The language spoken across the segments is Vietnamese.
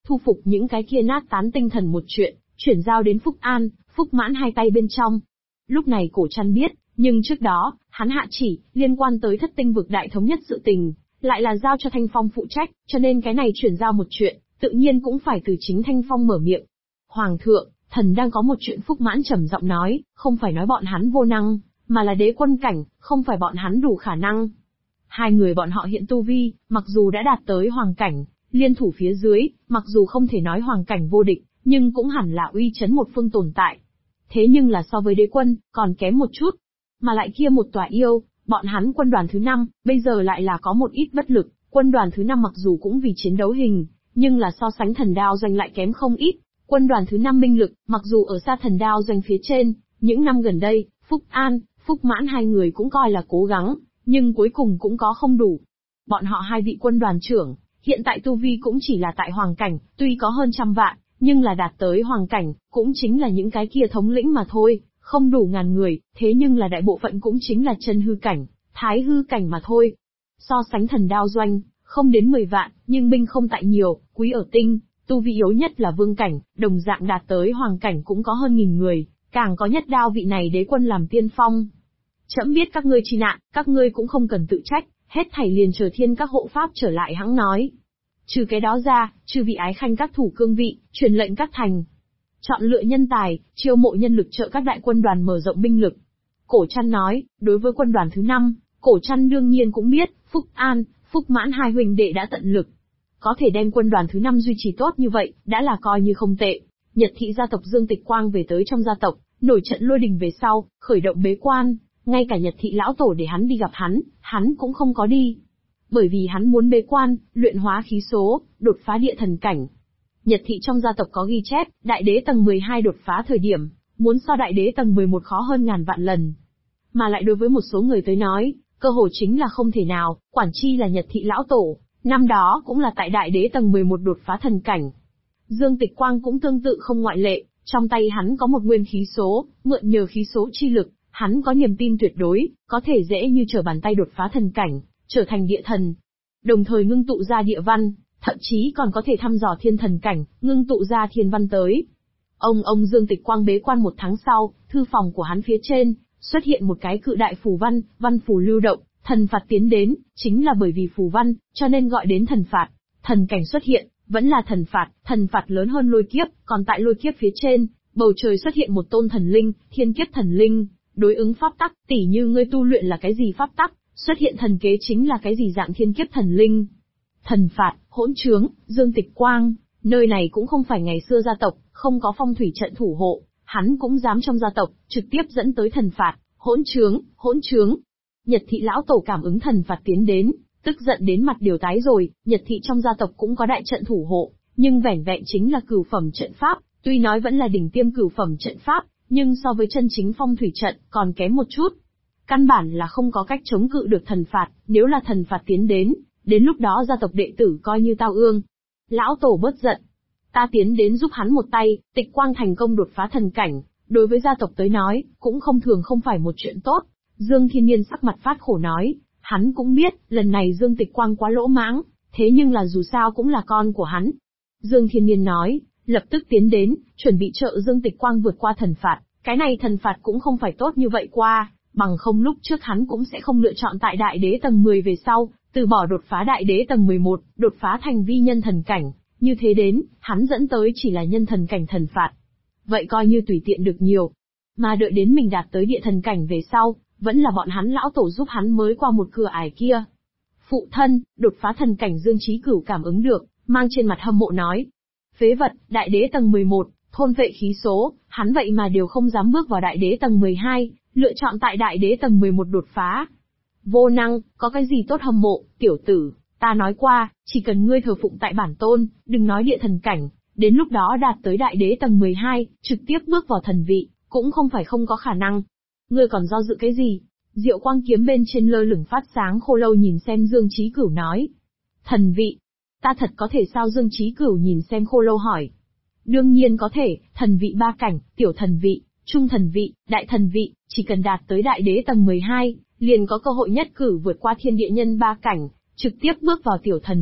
thu phục những cái kia nát tán tinh thần một chuyện, chuyển giao đến Phúc An, Phúc Mãn hai tay bên trong. Lúc này Cổ Trăn biết, nhưng trước đó, hắn hạ chỉ, liên quan tới thất tinh vực đại thống nhất sự tình, lại là giao cho Thanh Phong phụ trách, cho nên cái này chuyển giao một chuyện, tự nhiên cũng phải từ chính Thanh Phong mở miệng. Hoàng thượng, thần đang có một chuyện. Phúc Mãn trầm giọng nói, không phải nói bọn hắn vô năng, mà là đế quân cảnh, không phải bọn hắn đủ khả năng. Hai người bọn họ hiện tu vi, mặc dù đã đạt tới hoàng cảnh, liên thủ phía dưới, mặc dù không thể nói hoàng cảnh vô địch, nhưng cũng hẳn là uy chấn một phương tồn tại. Thế nhưng là so với đế quân, còn kém một chút. Mà lại kia một tòa yêu, bọn hắn quân đoàn thứ 5, bây giờ lại là có một ít bất lực, quân đoàn thứ 5 mặc dù cũng vì chiến đấu hình, nhưng là so sánh thần đao doanh lại kém không ít. Quân đoàn thứ 5 binh lực, mặc dù ở xa thần đao doanh phía trên, những năm gần đây, Phúc An, Phúc Mãn hai người cũng coi là cố gắng, nhưng cuối cùng cũng có không đủ. Bọn họ hai vị quân đoàn trưởng, hiện tại tu vi cũng chỉ là tại hoàng cảnh, tuy có hơn 100 vạn, nhưng là đạt tới hoàng cảnh, cũng chính là những cái kia thống lĩnh mà thôi, không đủ ngàn người, thế nhưng là đại bộ phận cũng chính là chân hư cảnh, thái hư cảnh mà thôi. So sánh thần đao doanh, không đến 10 vạn, nhưng binh không tại nhiều, quý ở tinh, tu vi yếu nhất là vương cảnh, đồng dạng đạt tới hoàng cảnh cũng có hơn 1000 người, càng có nhất đao vị này đế quân làm tiên phong. Trẫm biết các ngươi chi nạn, các ngươi cũng không cần tự trách, hết thảy liền chờ thiên các hộ pháp trở lại hãng nói. Trừ cái đó ra, chư vị ái khanh các thủ cương vị, truyền lệnh các thành. Chọn lựa nhân tài, chiêu mộ nhân lực trợ các đại quân đoàn mở rộng binh lực. Cổ Trăn nói, đối với quân đoàn thứ 5, Cổ Trăn đương nhiên cũng biết, Phúc An, Phúc Mãn hai huynh đệ đã tận lực. Có thể đem quân đoàn thứ 5 duy trì tốt như vậy, đã là coi như không tệ. Nhật thị gia tộc Dương Tịch Quang về tới trong gia tộc, nổi trận lôi đình về sau, khởi động bế quan, ngay cả Nhật thị lão tổ để hắn đi gặp hắn cũng không có đi. Bởi vì hắn muốn bế quan, luyện hóa khí số, đột phá địa thần cảnh. Nhật thị trong gia tộc có ghi chép, đại đế tầng 12 đột phá thời điểm, muốn so đại đế tầng 11 khó hơn ngàn vạn lần. Mà lại đối với một số người tới nói, cơ hội chính là không thể nào, quản chi là Nhật thị lão tổ, năm đó cũng là tại đại đế tầng 11 đột phá thần cảnh. Dương Tịch Quang cũng tương tự không ngoại lệ, trong tay hắn có một nguyên khí số, mượn nhờ khí số chi lực, hắn có niềm tin tuyệt đối, có thể dễ như trở bàn tay đột phá thần cảnh, trở thành địa thần. Đồng thời ngưng tụ ra địa văn, thậm chí còn có thể thăm dò thiên thần cảnh, ngưng tụ ra thiên văn tới. Ông Dương Tịch Quang bế quan 1 tháng sau, thư phòng của hắn phía trên, xuất hiện một cái cự đại phù văn, văn phù lưu động, thần phạt tiến đến, chính là bởi vì phù văn, cho nên gọi đến thần phạt. Thần cảnh xuất hiện, vẫn là thần phạt lớn hơn lôi kiếp, còn tại lôi kiếp phía trên, bầu trời xuất hiện một tôn thần linh, thiên kiếp thần linh, đối ứng pháp tắc, tỉ như ngươi tu luyện là cái gì pháp tắc, xuất hiện thần kế chính là cái gì dạng thiên kiếp thần linh. Thần phạt, hỗn trướng, Dương Tịch Quang, nơi này cũng không phải ngày xưa gia tộc, không có phong thủy trận thủ hộ, hắn cũng dám trong gia tộc, trực tiếp dẫn tới thần phạt, hỗn trướng. Nhật thị lão tổ cảm ứng thần phạt tiến đến, tức giận đến mặt đều tái rồi. Nhật thị trong gia tộc cũng có đại trận thủ hộ, nhưng vẻn vẹn chính là cửu phẩm trận pháp, tuy nói vẫn là đỉnh tiêm cửu phẩm trận pháp, nhưng so với chân chính phong thủy trận còn kém một chút. Căn bản là không có cách chống cự được thần phạt, nếu là thần phạt tiến đến lúc đó gia tộc đệ tử coi như tao ương. Lão tổ bớt giận, ta tiến đến giúp hắn một tay. Tịch Quang thành công đột phá thần cảnh, đối với gia tộc tới nói, cũng không phải một chuyện tốt. Dương Thiên Nhiên sắc mặt phát khổ nói, hắn cũng biết, lần này Dương Tịch Quang quá lỗ mãng, thế nhưng là dù sao cũng là con của hắn. Dương Thiên Nhiên nói, lập tức tiến đến, chuẩn bị trợ Dương Tịch Quang vượt qua thần phạt, cái này thần phạt cũng không phải tốt như vậy qua, bằng không lúc trước hắn cũng sẽ không lựa chọn tại đại đế tầng 10 về sau, từ bỏ đột phá đại đế tầng 11, đột phá thành vi nhân thần cảnh, như thế đến, hắn dẫn tới chỉ là nhân thần cảnh thần phạt. Vậy coi như tùy tiện được nhiều. Mà đợi đến mình đạt tới địa thần cảnh về sau, vẫn là bọn hắn lão tổ giúp hắn mới qua một cửa ải kia. Phụ thân, đột phá thần cảnh Dương Chí Cửu cảm ứng được, mang trên mặt hâm mộ nói. Phế vật, đại đế tầng 11, thôn vệ khí số, hắn vậy mà đều không dám bước vào đại đế tầng 12, lựa chọn tại đại đế tầng 11 đột phá. Vô năng, có cái gì tốt hâm mộ, tiểu tử, ta nói qua, chỉ cần ngươi thờ phụng tại bản tôn, đừng nói địa thần cảnh, đến lúc đó đạt tới đại đế tầng 12, trực tiếp bước vào thần vị, cũng không phải không có khả năng. Ngươi còn do dự cái gì? Diệu quang kiếm bên trên lơ lửng phát sáng khô lâu nhìn xem Dương Chí Cửu nói. Thần vị. Ta thật có thể sao? Dương Chí Cửu nhìn xem khô lâu hỏi. Đương nhiên có thể, thần vị 3 cảnh, tiểu thần vị, trung thần vị, đại thần vị, chỉ cần đạt tới đại đế tầng 12, liền có cơ hội nhất cử vượt qua thiên địa nhân 3 cảnh, trực tiếp bước vào tiểu thần vị,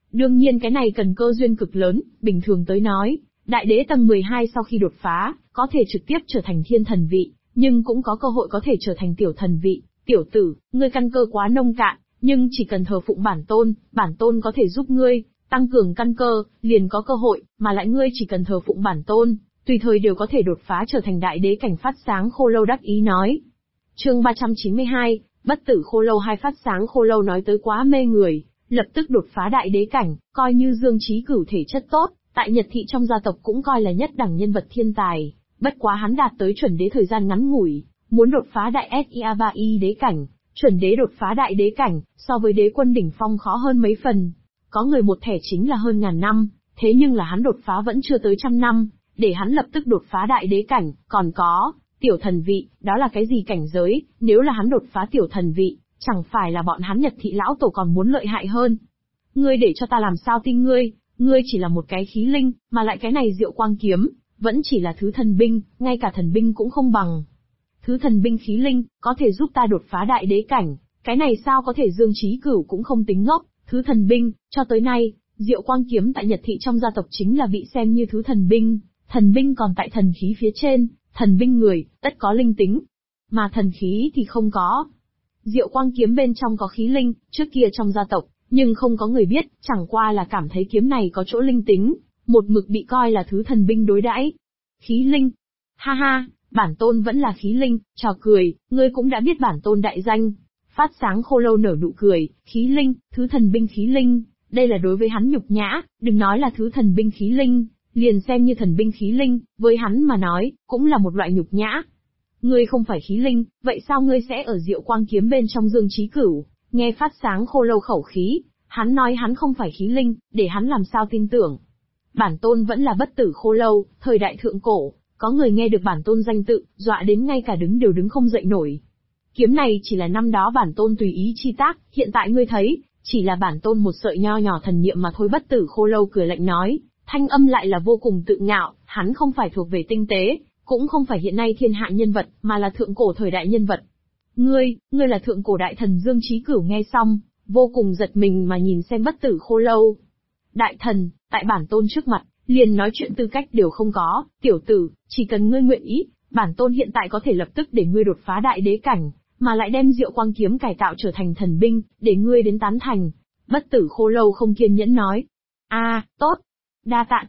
Đương nhiên cái này cần cơ duyên cực lớn, bình thường tới nói, đại đế tầng 12 sau khi đột phá, có thể trực tiếp trở thành thiên thần vị, nhưng cũng có cơ hội có thể trở thành tiểu thần vị. Tiểu tử, ngươi căn cơ quá nông cạn, nhưng chỉ cần thờ phụng bản tôn có thể giúp ngươi tăng cường căn cơ, liền có cơ hội, mà lại ngươi chỉ cần thờ phụng bản tôn, tùy thời đều có thể đột phá trở thành đại đế cảnh. Phát sáng khô lâu đắc ý nói. Chương 392, bất tử khô lâu. Hai phát sáng khô lâu nói tới quá mê người, lập tức đột phá đại đế cảnh, coi như Dương Chí Cửu thể chất tốt, tại Nhật thị trong gia tộc cũng coi là nhất đẳng nhân vật thiên tài, bất quá hắn đạt tới chuẩn đế thời gian ngắn ngủi, muốn đột phá đại SIA3 đế cảnh, chuẩn đế đột phá đại đế cảnh, so với đế quân đỉnh phong khó hơn mấy phần. Có người một thẻ chính là hơn ngàn năm, thế nhưng là hắn đột phá vẫn chưa tới trăm năm, để hắn lập tức đột phá đại đế cảnh. Còn có, tiểu thần vị, đó là cái gì cảnh giới, nếu là hắn đột phá tiểu thần vị, chẳng phải là bọn hắn Nhật thị lão tổ còn muốn lợi hại hơn. Ngươi để cho ta làm sao tin ngươi chỉ là một cái khí linh, mà lại cái này Diệu Quang kiếm, vẫn chỉ là thứ thần binh, ngay cả thần binh cũng không bằng. Thứ thần binh khí linh, có thể giúp ta đột phá đại đế cảnh, cái này sao có thể. Dương Chí Cửu cũng không tính ngốc, thứ thần binh, cho tới nay, Diệu Quang kiếm tại Nhật thị trong gia tộc chính là bị xem như thứ thần binh còn tại thần khí phía trên, thần binh người, tất có linh tính, mà thần khí thì không có. Diệu Quang kiếm bên trong có khí linh, trước kia trong gia tộc, nhưng không có người biết, chẳng qua là cảm thấy kiếm này có chỗ linh tính, một mực bị coi là thứ thần binh đối đãi. Khí linh? Ha ha, bản tôn vẫn là khí linh, trò cười, ngươi cũng đã biết bản tôn đại danh. Phát sáng khô lâu nở nụ cười, khí linh, thứ thần binh khí linh, đây là đối với hắn nhục nhã, đừng nói là thứ thần binh khí linh, liền xem như thần binh khí linh, với hắn mà nói, cũng là một loại nhục nhã. Ngươi không phải khí linh, vậy sao ngươi sẽ ở Diệu Quang kiếm bên trong? Dương Chí Cửu nghe phát sáng khô lâu khẩu khí, hắn nói hắn không phải khí linh, để hắn làm sao tin tưởng. Bản tôn vẫn là bất tử khô lâu, thời đại thượng cổ, có người nghe được bản tôn danh tự, dọa đến ngay cả đứng đều đứng không dậy nổi. Kiếm này chỉ là năm đó bản tôn tùy ý chi tác, hiện tại ngươi thấy, chỉ là bản tôn một sợi nho nhỏ thần niệm mà thôi. Bất tử khô lâu cười lạnh nói, thanh âm lại là vô cùng tự ngạo, hắn không phải thuộc về tinh tế, cũng không phải hiện nay thiên hạ nhân vật, mà là thượng cổ thời đại nhân vật. Ngươi là thượng cổ đại thần. Dương Chí Cửu nghe xong, vô cùng giật mình mà nhìn xem bất tử khô lâu. Đại thần, tại bản tôn trước mặt, liền nói chuyện tư cách đều không có, tiểu tử, chỉ cần ngươi nguyện ý, bản tôn hiện tại có thể lập tức để ngươi đột phá đại đế cảnh, mà lại đem Diệu Quang kiếm cải tạo trở thành thần binh, để ngươi đến tán thành. Bất tử khô lâu không kiên nhẫn nói. Tốt. Đa tạ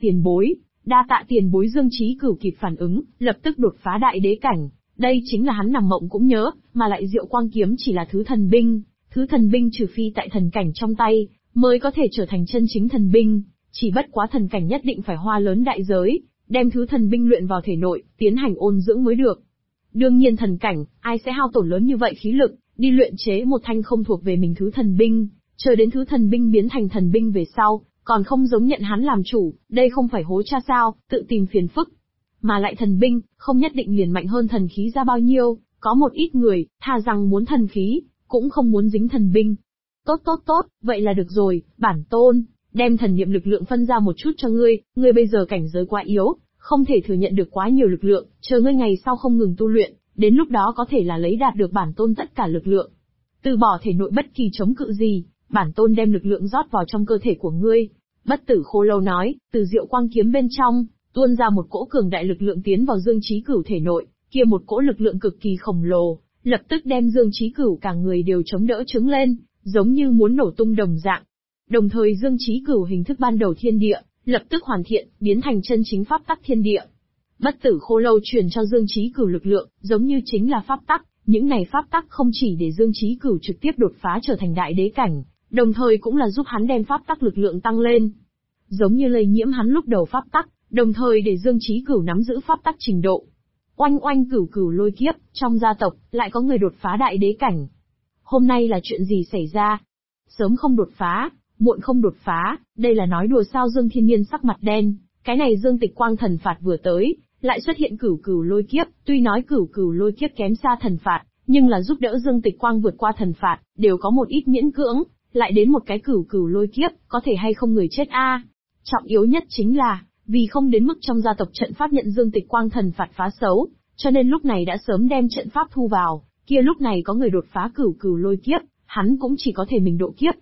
tiền bối. Dương Chí Cửu kịp phản ứng, lập tức đột phá đại đế cảnh. Đây chính là hắn nằm mộng cũng nhớ, mà lại Diệu Quang kiếm chỉ là thứ thần binh trừ phi tại thần cảnh trong tay, mới có thể trở thành chân chính thần binh, chỉ bất quá thần cảnh nhất định phải hoa lớn đại giới, đem thứ thần binh luyện vào thể nội, tiến hành ôn dưỡng mới được. Đương nhiên thần cảnh, ai sẽ hao tổn lớn như vậy khí lực, đi luyện chế một thanh không thuộc về mình thứ thần binh, chờ đến thứ thần binh biến thành thần binh về sau, còn không giống nhận hắn làm chủ, đây không phải hố cha sao, tự tìm phiền phức. Mà lại thần binh, không nhất định liền mạnh hơn thần khí ra bao nhiêu, có một ít người, thà rằng muốn thần khí, cũng không muốn dính thần binh. Tốt, vậy là được rồi, bản tôn, đem thần niệm lực lượng phân ra một chút cho ngươi bây giờ cảnh giới quá yếu, không thể thừa nhận được quá nhiều lực lượng, chờ ngươi ngày sau không ngừng tu luyện, đến lúc đó có thể là lấy đạt được bản tôn tất cả lực lượng. Từ bỏ thể nội bất kỳ chống cự gì, bản tôn đem lực lượng rót vào trong cơ thể của ngươi. Bất tử khô lâu nói, từ Diệu Quang kiếm bên trong, tuôn ra một cỗ cường đại lực lượng tiến vào Dương Chí Cửu thể nội, kia một cỗ lực lượng cực kỳ khổng lồ, lập tức đem Dương Chí Cửu cả người đều chống đỡ trứng lên, giống như muốn nổ tung đồng dạng. Đồng thời Dương Chí Cửu hình thức ban đầu thiên địa, lập tức hoàn thiện, biến thành chân chính pháp tắc thiên địa. Bất tử khô lâu truyền cho Dương Chí Cửu lực lượng, giống như chính là pháp tắc, những này pháp tắc không chỉ để Dương Chí Cửu trực tiếp đột phá trở thành đại đế cảnh, đồng thời cũng là giúp hắn đem pháp tắc lực lượng tăng lên. Giống như lây nhiễm hắn lúc đầu pháp tắc, đồng thời để Dương Chí Cửu nắm giữ pháp tắc trình độ. Oanh cửu lôi kiếp, trong gia tộc, lại có người đột phá đại đế cảnh. Hôm nay là chuyện gì xảy ra? Sớm không đột phá, muộn không đột phá, đây là nói đùa sao? Dương Thiên Nhiên sắc mặt đen, cái này Dương Tịch Quang thần phạt vừa tới, lại xuất hiện cửu lôi kiếp, tuy nói cửu lôi kiếp kém xa thần phạt, nhưng là giúp đỡ Dương Tịch Quang vượt qua thần phạt, đều có một ít miễn cưỡng, lại đến một cái cửu lôi kiếp, có thể hay không người chết a? Trọng yếu nhất chính là, vì không đến mức trong gia tộc trận pháp nhận Dương Tịch Quang thần phạt phá xấu, cho nên lúc này đã sớm đem trận pháp thu vào, kia lúc này có người đột phá cửu lôi kiếp, hắn cũng chỉ có thể mình độ kiếp.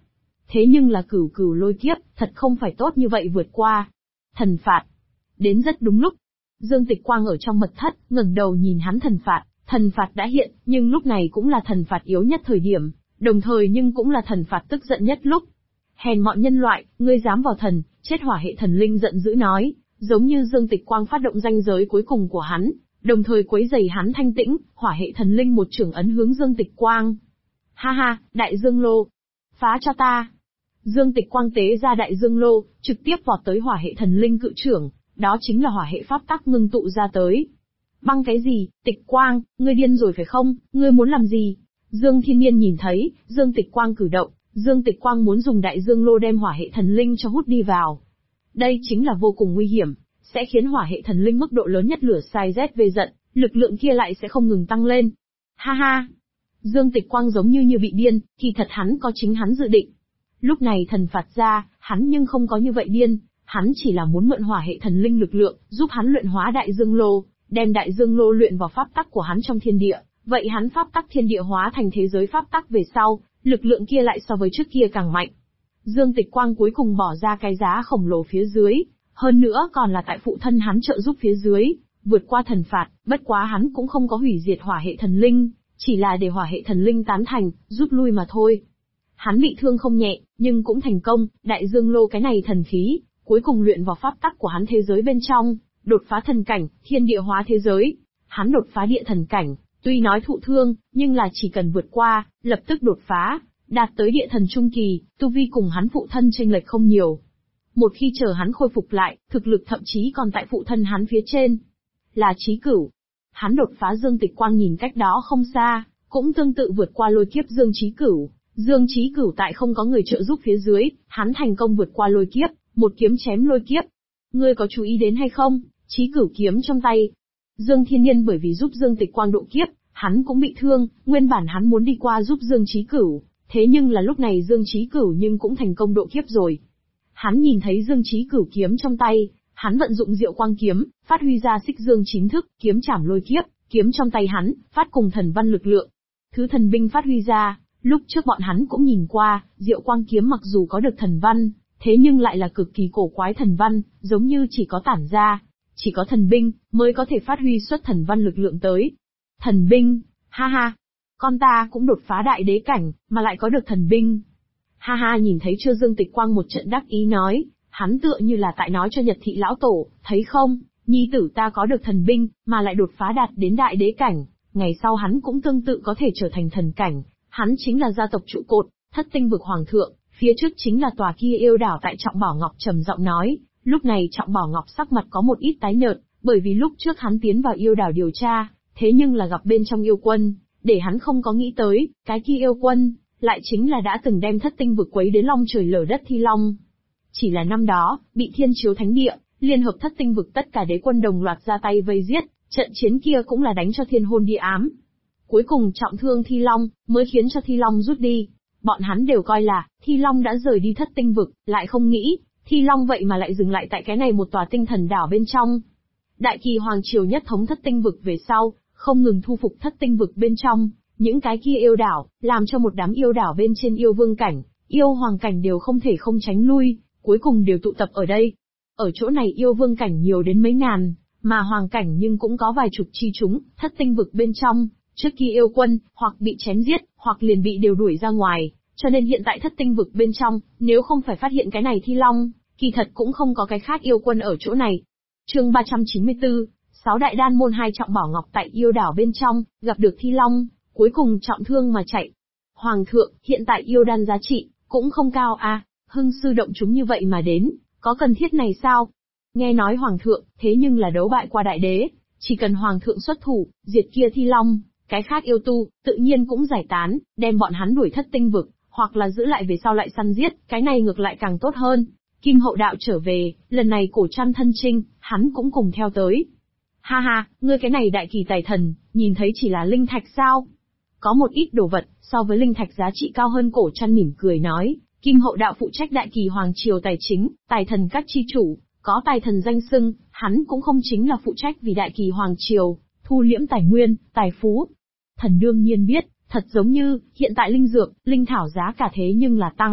Thế nhưng là cửu cửu lôi kiếp, thật không phải tốt như vậy vượt qua. Thần phạt. Đến rất đúng lúc. Dương Tịch Quang ở trong mật thất, ngẩng đầu nhìn hắn thần phạt đã hiện, nhưng lúc này cũng là thần phạt yếu nhất thời điểm, đồng thời nhưng cũng là thần phạt tức giận nhất lúc. Hèn mọn nhân loại, ngươi dám vào thần, chết hỏa hệ thần linh giận dữ nói, giống như Dương Tịch Quang phát động ranh giới cuối cùng của hắn, đồng thời quấy rầy hắn thanh tĩnh, hỏa hệ thần linh một chưởng ấn hướng Dương Tịch Quang. Ha ha, đại dương lô, phá cho ta. Dương Tịch Quang tế ra đại dương lô, trực tiếp vọt tới hỏa hệ thần linh cự trưởng, đó chính là hỏa hệ pháp tắc ngưng tụ ra tới. Băng cái gì, Tịch Quang, ngươi điên rồi phải không, ngươi muốn làm gì? Dương Thiên Nhiên nhìn thấy, Dương Tịch Quang cử động, Dương Tịch Quang muốn dùng đại dương lô đem hỏa hệ thần linh cho hút đi vào. Đây chính là vô cùng nguy hiểm, sẽ khiến hỏa hệ thần linh mức độ lớn nhất lửa sai rét về giận, lực lượng kia lại sẽ không ngừng tăng lên. Ha ha! Dương Tịch Quang giống như bị điên, kỳ thật hắn có chính hắn dự định. Lúc này thần phạt ra, hắn nhưng không có như vậy điên, hắn chỉ là muốn mượn hỏa hệ thần linh lực lượng, giúp hắn luyện hóa đại dương lô, đem đại dương lô luyện vào pháp tắc của hắn trong thiên địa, vậy hắn pháp tắc thiên địa hóa thành thế giới pháp tắc về sau, lực lượng kia lại so với trước kia càng mạnh. Dương Tịch Quang cuối cùng bỏ ra cái giá khổng lồ phía dưới, hơn nữa còn là tại phụ thân hắn trợ giúp phía dưới, vượt qua thần phạt, bất quá hắn cũng không có hủy diệt hỏa hệ thần linh, chỉ là để hỏa hệ thần linh tán thành, rút lui mà thôi. Hắn bị thương không nhẹ, nhưng cũng thành công, đại dương lô cái này thần khí, cuối cùng luyện vào pháp tắc của hắn thế giới bên trong, đột phá thần cảnh, thiên địa hóa thế giới. Hắn đột phá địa thần cảnh, tuy nói thụ thương, nhưng là chỉ cần vượt qua, lập tức đột phá, đạt tới địa thần trung kỳ, tu vi cùng hắn phụ thân chênh lệch không nhiều. Một khi chờ hắn khôi phục lại, thực lực thậm chí còn tại phụ thân hắn phía trên. Là Chí Cửu. Hắn đột phá Dương Tịch Quang nhìn cách đó không xa, cũng tương tự vượt qua lôi kiếp Dương Chí Cửu. Dương Chí Cửu tại không có người trợ giúp phía dưới, hắn thành công vượt qua lôi kiếp, một kiếm chém lôi kiếp. Ngươi có chú ý đến hay không? Chí Cửu kiếm trong tay. Dương Thiên Nhiên bởi vì giúp Dương Tịch Quang độ kiếp, hắn cũng bị thương, nguyên bản hắn muốn đi qua giúp Dương Chí Cửu, thế nhưng là lúc này Dương Chí Cửu nhưng cũng thành công độ kiếp rồi. Hắn nhìn thấy Dương Chí Cửu kiếm trong tay, hắn vận dụng Diệu Quang kiếm, phát huy ra Xích Dương chính thức, kiếm chảm lôi kiếp, kiếm trong tay hắn, phát cùng thần văn lực lượng. Thứ thần binh phát huy ra, lúc trước bọn hắn cũng nhìn qua, Diệu Quang kiếm mặc dù có được thần văn, thế nhưng lại là cực kỳ cổ quái thần văn, giống như chỉ có tản ra, chỉ có thần binh mới có thể phát huy xuất thần văn lực lượng tới. Thần binh, ha ha, con ta cũng đột phá đại đế cảnh, mà lại có được thần binh. Ha ha, nhìn thấy chưa? Dương Tịch Quang một trận đắc ý nói, hắn tựa như là tại nói cho Nhật Thị lão tổ, thấy không, nhi tử ta có được thần binh, mà lại đột phá đạt đến đại đế cảnh, ngày sau hắn cũng tương tự có thể trở thành thần cảnh, hắn chính là gia tộc trụ cột, Thất Tinh vực hoàng thượng, phía trước chính là tòa kia yêu đảo. Tại Trọng Bảo Ngọc trầm giọng nói, lúc này Trọng Bảo Ngọc sắc mặt có một ít tái nhợt, bởi vì lúc trước hắn tiến vào yêu đảo điều tra, thế nhưng là gặp bên trong yêu quân, để hắn không có nghĩ tới, cái kia yêu quân, lại chính là đã từng đem Thất Tinh vực quấy đến long trời lở đất Thi Long. Chỉ là năm đó, bị Thiên Chiếu Thánh Địa, liên hợp Thất Tinh vực tất cả đế quân đồng loạt ra tay vây giết, trận chiến kia cũng là đánh cho thiên hôn địa ám. Cuối cùng trọng thương Thi Long, mới khiến cho Thi Long rút đi. Bọn hắn đều coi là, Thi Long đã rời đi Thất Tinh vực, lại không nghĩ, Thi Long vậy mà lại dừng lại tại cái này một tòa tinh thần đảo bên trong. Đại Kỳ Hoàng Triều nhất thống Thất Tinh vực về sau, không ngừng thu phục Thất Tinh vực bên trong, những cái kia yêu đảo, làm cho một đám yêu đảo bên trên yêu vương cảnh, yêu hoàng cảnh đều không thể không tránh lui, cuối cùng đều tụ tập ở đây. Ở chỗ này yêu vương cảnh nhiều đến mấy ngàn, mà hoàng cảnh nhưng cũng có vài chục chi chúng. Thất Tinh vực bên trong, trước kia yêu quân, hoặc bị chém giết, hoặc liền bị đều đuổi ra ngoài, cho nên hiện tại Thất Tinh vực bên trong, nếu không phải phát hiện cái này Thi Long, kỳ thật cũng không có cái khác yêu quân ở chỗ này. Chương 394, 6 đại đan môn 2 Trọng Bảo Ngọc tại yêu đảo bên trong, gặp được Thi Long, cuối cùng trọng thương mà chạy. Hoàng thượng, hiện tại yêu đan giá trị, cũng không cao à, hưng sư động chúng như vậy mà đến, có cần thiết này sao? Nghe nói Hoàng thượng, thế nhưng là đấu bại qua đại đế, chỉ cần Hoàng thượng xuất thủ, diệt kia Thi Long, cái khác yêu tu, tự nhiên cũng giải tán, đem bọn hắn đuổi Thất Tinh vực, hoặc là giữ lại về sau lại săn giết, cái này ngược lại càng tốt hơn. Kim Hậu Đạo trở về, lần này Cổ Trăn thân chinh, hắn cũng cùng theo tới. Ha ha, ngươi cái này đại kỳ tài thần, nhìn thấy chỉ là linh thạch sao? Có một ít đồ vật, so với linh thạch giá trị cao hơn. Cổ Trăn mỉm cười nói, Kim Hậu Đạo phụ trách Đại Kỳ Hoàng Triều tài chính, tài thần các chi chủ, có tài thần danh xưng, hắn cũng không chính là phụ trách vì Đại Kỳ Hoàng Triều, thu liễm tài nguyên, tài phú. Thần đương nhiên biết, thật giống như, hiện tại linh dược, linh thảo giá cả thế nhưng là tăng,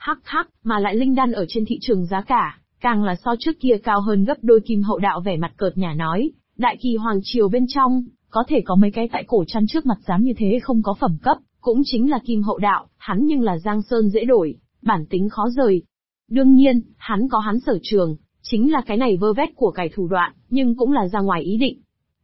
Hắc hắc, mà lại linh đan ở trên thị trường giá cả, càng là so trước kia cao hơn gấp đôi. Kim Hậu Đạo vẻ mặt cợt nhả nói, Đại Kỳ Hoàng Triều bên trong, có thể có mấy cái tại cổ chăn trước mặt dám như thế không có phẩm cấp, cũng chính là Kim Hậu Đạo, hắn nhưng là Giang Sơn dễ đổi, bản tính khó rời. Đương nhiên, hắn có hắn sở trường, chính là cái này vơ vét của cải thủ đoạn, nhưng cũng là ra ngoài ý định.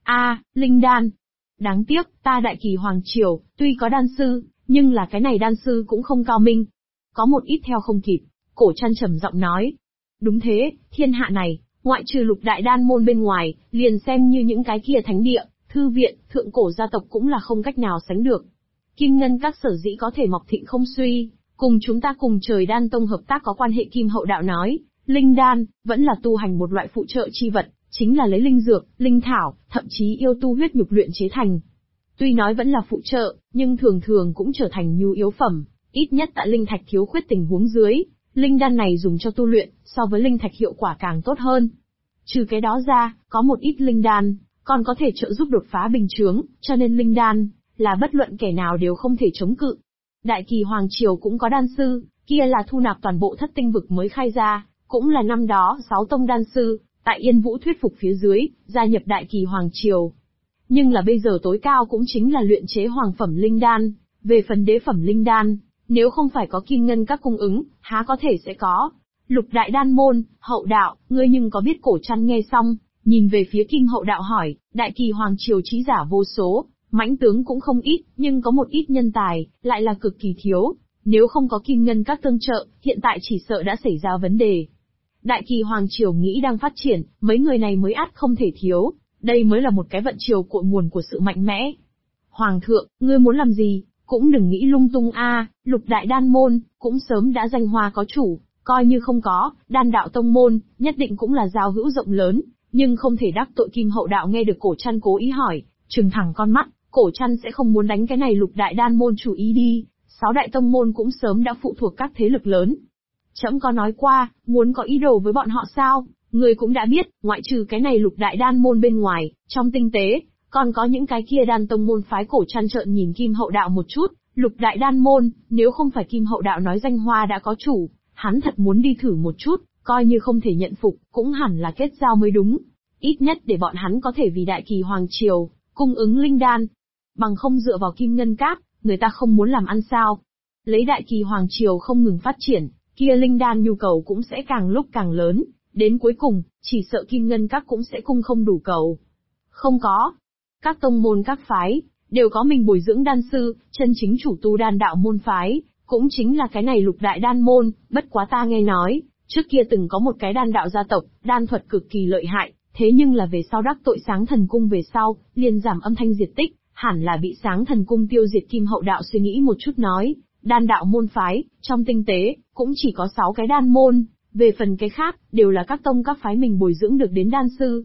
Linh đan. Đáng tiếc, ta Đại Kỳ Hoàng Triều, tuy có đan sư, nhưng là cái này đan sư cũng không cao minh. Có một ít theo không kịp, cổ chăn trầm giọng nói. Đúng thế, thiên hạ này, ngoại trừ Lục Đại Đan môn bên ngoài, liền xem như những cái kia thánh địa, thư viện, thượng cổ gia tộc cũng là không cách nào sánh được. Kim Ngân các sở dĩ có thể mọc thịnh không suy, cùng chúng ta cùng Trời Đan Tông hợp tác có quan hệ. Kim Hậu Đạo nói, linh đan, vẫn là tu hành một loại phụ trợ chi vật, chính là lấy linh dược, linh thảo, thậm chí yêu tu huyết nhục luyện chế thành. Tuy nói vẫn là phụ trợ, nhưng thường thường cũng trở thành nhu yếu phẩm, ít nhất tại linh thạch thiếu khuyết tình huống dưới, linh đan này dùng cho tu luyện, so với linh thạch hiệu quả càng tốt hơn. Trừ cái đó ra, có một ít linh đan, còn có thể trợ giúp đột phá bình chướng, cho nên linh đan, là bất luận kẻ nào đều không thể chống cự. Đại Kỳ Hoàng Triều cũng có đan sư, kia là thu nạp toàn bộ Thất Tinh vực mới khai ra, cũng là năm đó 6 tông đan sư, tại Yên Vũ thuyết phục phía dưới, gia nhập Đại Kỳ Hoàng Triều. Nhưng là bây giờ tối cao cũng chính là luyện chế hoàng phẩm linh đan, về phần đế phẩm linh đan, nếu không phải có Kim Ngân các cung ứng, há có thể sẽ có. Lục Đại Đan môn, Hậu Đạo, ngươi nhưng có biết? Cổ chăn nghe xong, nhìn về phía Kim Hậu Đạo hỏi, Đại Kỳ Hoàng Triều trí giả vô số, mãnh tướng cũng không ít, nhưng có một ít nhân tài, lại là cực kỳ thiếu. Nếu không có Kim Ngân các tương trợ, hiện tại chỉ sợ đã xảy ra vấn đề. Đại Kỳ Hoàng Triều nghĩ đang phát triển, mấy người này mới ắt không thể thiếu, đây mới là một cái vận triều cội nguồn của sự mạnh mẽ. Hoàng thượng, ngươi muốn làm gì? Cũng đừng nghĩ lung tung Lục Đại Đan môn, cũng sớm đã danh hoa có chủ, coi như không có, Đan Đạo Tông môn, nhất định cũng là giao hữu rộng lớn, nhưng không thể đắc tội. Kim Hậu Đạo nghe được cổ chăn cố ý hỏi, trừng thẳng con mắt, cổ chăn sẽ không muốn đánh cái này Lục Đại Đan môn chủ ý đi, 6 đại tông môn cũng sớm đã phụ thuộc các thế lực lớn. Trẫm có nói qua, muốn có ý đồ với bọn họ sao? Người cũng đã biết, ngoại trừ cái này Lục Đại Đan môn bên ngoài, trong tinh tế, còn có những cái kia đan tông môn phái. Cổ chăn trợn nhìn Kim Hậu Đạo một chút, Lục Đại Đan môn, nếu không phải Kim Hậu Đạo nói danh hoa đã có chủ, hắn thật muốn đi thử một chút, coi như không thể nhận phục, cũng hẳn là kết giao mới đúng. Ít nhất để bọn hắn có thể vì Đại Kỳ Hoàng Triều, cung ứng linh đan. Bằng không dựa vào Kim Ngân các, người ta không muốn làm ăn sao? Lấy Đại Kỳ Hoàng Triều không ngừng phát triển, kia linh đan nhu cầu cũng sẽ càng lúc càng lớn, đến cuối cùng, chỉ sợ Kim Ngân các cũng sẽ cung không đủ cầu. Không có. Các tông môn các phái, đều có mình bồi dưỡng đan sư, chân chính chủ tu đan đạo môn phái, cũng chính là cái này Lục Đại Đan môn. Bất quá ta nghe nói, trước kia từng có một cái đan đạo gia tộc, đan thuật cực kỳ lợi hại, thế nhưng là về sau đắc tội Sáng Thần Cung về sau, liền giảm âm thanh diệt tích, hẳn là bị Sáng Thần Cung tiêu diệt. Kim Hậu Đạo suy nghĩ một chút nói, đan đạo môn phái, trong tinh tế, cũng chỉ có 6 cái đan môn, về phần cái khác, đều là các tông các phái mình bồi dưỡng được đến đan sư.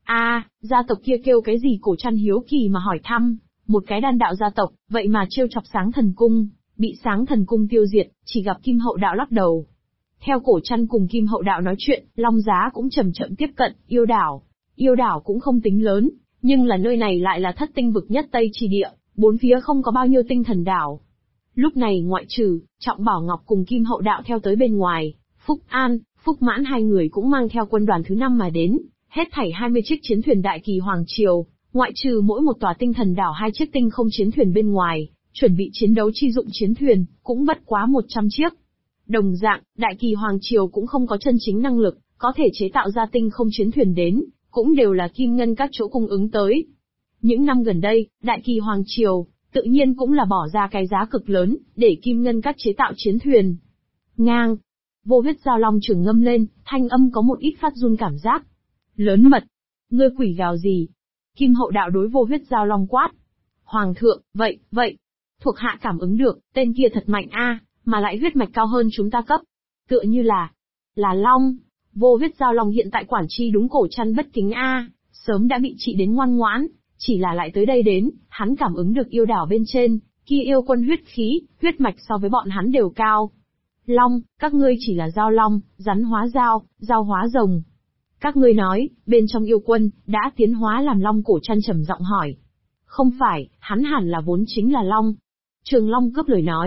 Gia tộc kia kêu cái gì? Cổ chăn hiếu kỳ mà hỏi thăm, một cái đan đạo gia tộc, vậy mà trêu chọc Sáng Thần Cung, bị Sáng Thần Cung tiêu diệt, chỉ gặp Kim Hậu Đạo lắc đầu. Theo cổ chăn cùng Kim Hậu Đạo nói chuyện, Long Giá cũng chậm chậm tiếp cận. Yêu đảo cũng không tính lớn, nhưng là nơi này lại là Thất Tinh vực nhất Tây chi địa, bốn phía không có bao nhiêu tinh thần đảo. Lúc này ngoại trừ Trọng Bảo Ngọc cùng Kim Hậu Đạo theo tới bên ngoài, Phúc An, Phúc Mãn hai người cũng mang theo quân đoàn thứ 5 mà đến, hết thảy 20 chiếc chiến thuyền Đại Kỳ Hoàng Triều, ngoại trừ mỗi một tòa tinh thần đảo 2 chiếc tinh không chiến thuyền bên ngoài, chuẩn bị chiến đấu chi dụng chiến thuyền, cũng bất quá 100 chiếc. Đồng dạng, Đại Kỳ Hoàng Triều cũng không có chân chính năng lực, có thể chế tạo ra tinh không chiến thuyền đến, cũng đều là Kim Ngân các chỗ cung ứng tới. Những năm gần đây, Đại Kỳ Hoàng Triều, tự nhiên cũng là bỏ ra cái giá cực lớn, để Kim Ngân các chế tạo chiến thuyền. Ngang! Vô Huyết Giao Long trường ngâm lên, thanh âm có một ít phát run cảm giác. Lớn mật! Ngươi quỷ gào gì? Kim Hậu Đạo đối Vô Huyết Giao Long quát. Hoàng thượng, vậy. Thuộc hạ cảm ứng được, tên kia thật mạnh mà lại huyết mạch cao hơn chúng ta cấp. Tựa như là Long. Vô Huyết Giao Long hiện tại quản chi đúng cổ chăn bất kính sớm đã bị trị đến ngoan ngoãn, chỉ là lại tới đây đến, hắn cảm ứng được yêu đảo bên trên, kia yêu quân huyết khí, huyết mạch so với bọn hắn đều cao. Long, các ngươi chỉ là giao long, rắn hóa dao, dao hóa rồng. Các ngươi nói, bên trong yêu quân, đã tiến hóa làm long? Cổ chăn trầm giọng hỏi. Không phải, hắn hẳn là vốn chính là long. Trường Long cướp lời nói,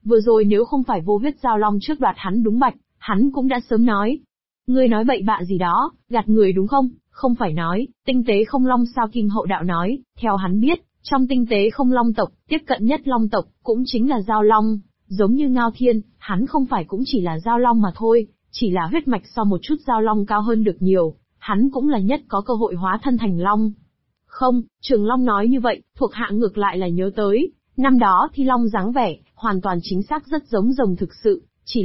Vừa rồi nếu không phải vô huyết giao long trước đoạt hắn đúng bạch, hắn cũng đã sớm nói. Ngươi nói bậy bạ gì đó, gạt người đúng không? Không phải nói, tinh tế không long sao Kim Hậu Đạo nói, theo hắn biết, trong tinh tế không long tộc, tiếp cận nhất long tộc, cũng chính là giao long, giống như Ngao Thiên, hắn không phải cũng chỉ là giao long mà thôi, chỉ là huyết mạch so một chút giao long cao hơn được nhiều, hắn cũng là nhất có cơ hội hóa thân thành long. Không, Trường Long nói như vậy, thuộc hạ ngược lại là nhớ tới, năm đó Thi Long dáng vẻ, hoàn toàn chính xác rất giống rồng thực sự, chỉ